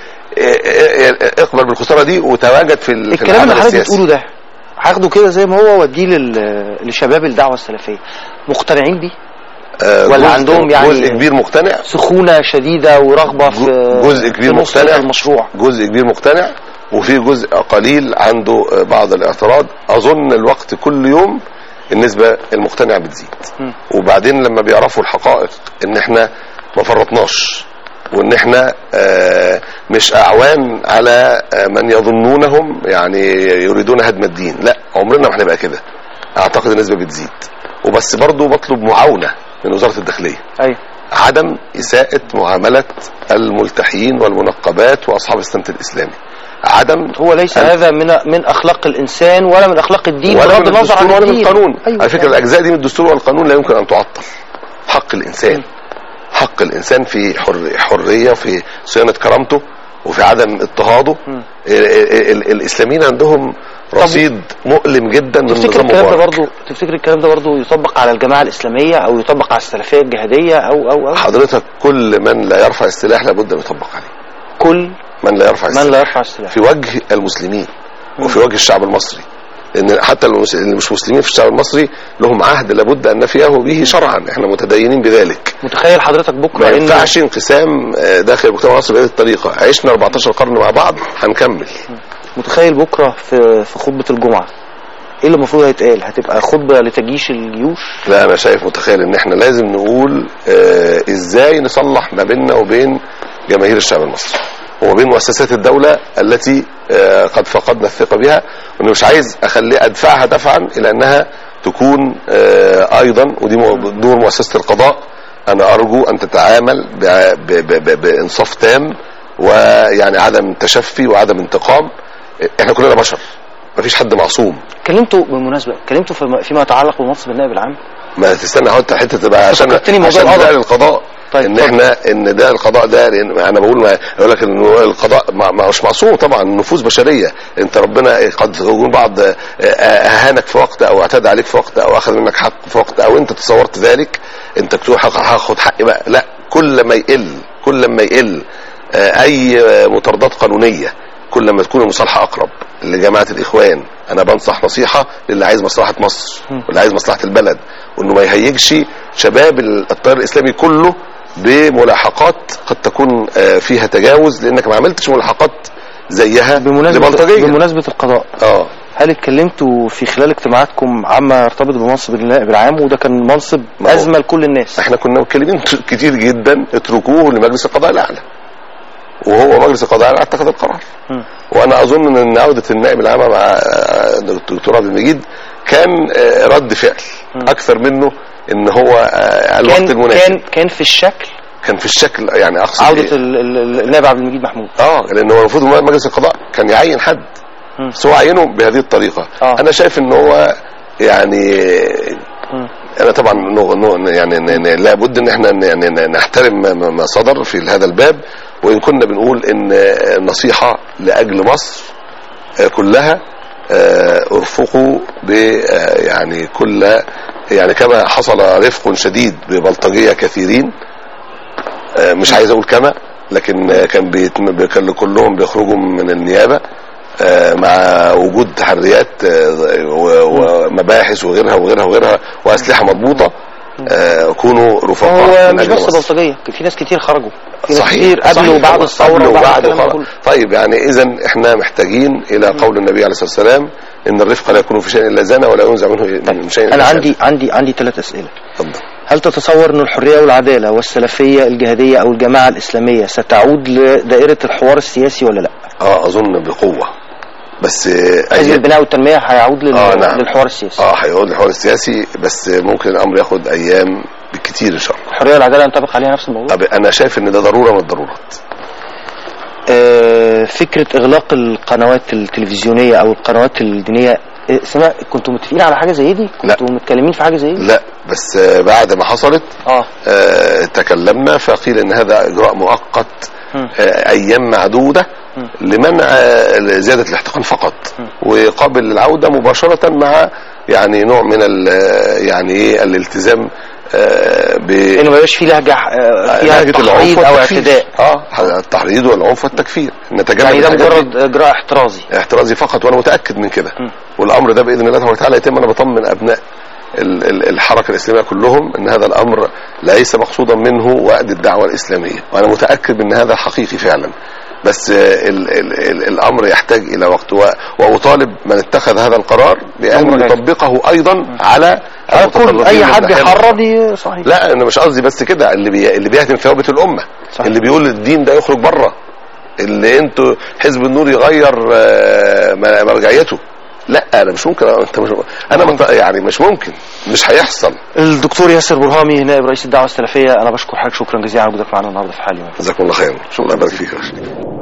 اقبل بالخساره دي وتواجد في الكلام اللي حضرتك بتقوله ده هاخده كده زي ما هو واديه لشباب الدعوه السلفيه مقتنعين بيه آه ولا عندهم يعني جزء كبير مقتنع سخونه شديده ورغبه في جزء كبير مقتنع المشروع جزء كبير مقتنع وفي جزء قليل عنده بعض الاعتراض. اظن الوقت كل يوم النسبة المقتنعة بتزيد. م. وبعدين لما بيعرفوا الحقائق ان احنا ما فرطناش وان احنا آه مش اعوان على آه من يظنونهم يعني يريدون هدم الدين. لا عمرنا ما هنبقى كده. اعتقد النسبة بتزيد وبس برضو بطلب معاونة من وزارة الداخلية. أي. عدم اساءة معاملة الملتحين والمنقبات واصحاب السمت الاسلامي. عدم هو ليس هذا من من اخلاق الانسان ولا من اخلاق الدين ولا من الدستور عن ولا من القانون. أيوة. على فكره الاجزاء دي من الدستور والقانون لا يمكن ان تعطل. حق الانسان م. حق الانسان في حر حريه في صيانه كرامته وفي عدم اضطهاده. الاسلاميين عندهم رصيد مؤلم جدا من النظام المبارك. برضو تفتكر الكلام ده برضو يطبق على الجماعه الاسلاميه او يطبق على السلفيه الجهاديه او او او حضرتك كل من لا يرفع السلاح لابد ان يطبق عليه كل من لا يرفع السلاح من لا يرفع السلاح في وجه المسلمين وفي وجه الشعب المصري، لان حتى اللي مش مسلمين في الشعب المصري لهم عهد لابد ان نفيه به شرعا، احنا متدينين بذلك. متخيل حضرتك بكره ما ان ينفعش انقسام داخل المجتمع المصري بهذه الطريقه، عشنا أربعتاشر قرن مع بعض هنكمل. متخيل بكره في في خطبه الجمعه ايه اللي المفروض هيتقال؟ هتبقى خطبه لتجيش الجيوش؟ لا انا شايف متخيل ان احنا لازم نقول اه ازاي نصلح ما بيننا وبين جماهير الشعب المصري وما بين مؤسسات الدولة التي اه قد فقدنا الثقة بها، وأنا مش عايز أخلي أدفعها دفعا إلى أنها تكون اه أيضا، ودي دور مؤسسة القضاء، أنا أرجو أن تتعامل بإنصاف تام ويعني عدم تشفي وعدم انتقام. احنا كلنا بشر، مفيش حد معصوم. كلمتوا بالمناسبة كلمتوا فيما يتعلق بمنصب النائب العام؟ ما تستنى حتى حته تبقى عشان عشان ده للقضاء. طيب ان احنا ان ده القضاء ده، انا بقول ما اقول لك ان القضاء ما مش معصوم طبعا، النفوذ بشريه، انت ربنا قد يكون بعض اهانك في وقت او اعتدى عليك في وقت او اخذ منك حق في وقت او انت تصورت ذلك، انت بتقول هاخد حقي بقى. لا، كل ما يقل كل ما يقل اي مطاردات قانونيه، كل ما تكون المصالحه اقرب لجماعه الاخوان. انا بنصح نصيحه للي عايز مصلحه مصر واللي عايز مصلحه البلد، وانه ما يهيجش شباب التيار الاسلامي كله بملاحقات قد تكون فيها تجاوز، لانك ما عملتش ملاحقات زيها لبلطجيه. بمناسبه القضاء، اه هل اتكلمتوا في خلال اجتماعاتكم عما يرتبط بمنصب النائب العام؟ وده كان منصب ازمه لكل الناس. احنا كنا متكلمين كتير جدا، اتركوه لمجلس القضاء الاعلى، وهو مجلس القضاء الاعلى اتخذ القرار. م. وانا اظن ان عوده النائب العام مع الدكتور عبد المجيد كان رد فعل م. اكثر منه ان هو الوقت المناسب. كان كان في الشكل كان في الشكل يعني اقصد عوده إيه؟ النائب عبد المجيد محمود، اه لان هو المفروض مجلس القضاء كان يعين حد، م. بس هو عينه بهذه الطريقه. آه. انا شايف ان هو يعني م. انا طبعا نو نو يعني لابد ان احنا يعني نحترم ما صدر في هذا الباب، وان كنا بنقول ان النصيحه لاجل مصر كلها ارفقوا ب يعني كل يعني كما حصل رفق شديد ببلطجيه كثيرين، مش عايز اقول كما، لكن كان كان كلهم بيخرجوا من النيابه مع وجود تحريات ومباحث وغيرها وغيرها وغيرها واسلحه مضبوطه، كونوا رفقاء. هو مش بس بلطجيه، في ناس كتير خرجوا، في ناس صحيح كتير قبل وبعد الثوره وبعد وبعد. طيب يعني اذا احنا محتاجين الى قول النبي عليه الصلاه والسلام ان الرفق لا يكون في شيء الا زانه ولا ينزع منه من شيء. انا عندي عندي عندي ثلاث اسئله. اتفضل. هل تتصور ان الحريه والعداله والسلفيه الجهاديه او الجماعه الاسلاميه ستعود لدائره الحوار السياسي ولا لا؟ اه اظن بقوه، بس حزب البناء والتنميه هيعود لل... آه نعم. للحوار السياسي. اه هيعود للحوار السياسي، بس ممكن الامر ياخد ايام بالكثير ان شاء الله. الحريه والعداله ينطبق عليها نفس الموضوع؟ طب انا شايف ان ده ضروره من الضرورات. آه فكره اغلاق القنوات التلفزيونيه او القنوات الدينيه، سمع كنتوا متفقين على حاجه زي دي؟ كنتوا متكلمين في حاجه زي دي؟ لا، بس بعد ما حصلت اه, آه تكلمنا، فقيل ان هذا اجراء مؤقت آه ايام معدوده م. لمنع آه زياده الاحتقان فقط، م. وقابل للعوده مباشره مع يعني نوع من يعني ايه الالتزام آه ب انه ما يبقاش في لهجه فيها تحريض او اعتداء. اه التحريض والعنف والتكفير، نتجنب يعني ده مجرد اجراء احترازي احترازي فقط، وانا متاكد من كده. والامر ده باذن الله سبحانه وتعالى يتم. انا بطمن ابناء الحركه الاسلاميه كلهم ان هذا الامر ليس مقصودا منه وقد الدعوه الاسلاميه، وانا متاكد ان هذا حقيقي فعلا، بس ال ال ال الامر يحتاج الى وقت، واطالب من اتخذ هذا القرار بان يطبقه ايضا على كل اي حد بيحرض. صحيح. لا انا مش قصدي بس كده، اللي بي اللي بيهدم ثوابت الامه. صحيح. اللي بيقول الدين ده يخرج بره، اللي انتوا حزب النور يغير مرجعيته، لا انا مش ممكن. انت مش انا مط... يعني مش ممكن، مش هيحصل. الدكتور ياسر برهامي نائب رئيس الدعوه السلفيه، انا بشكر حضرتك شكرا جزيلا على وجودك معنا النهارده في حالي. جزاكم الله خير. شكرا، الله يبارك فيك.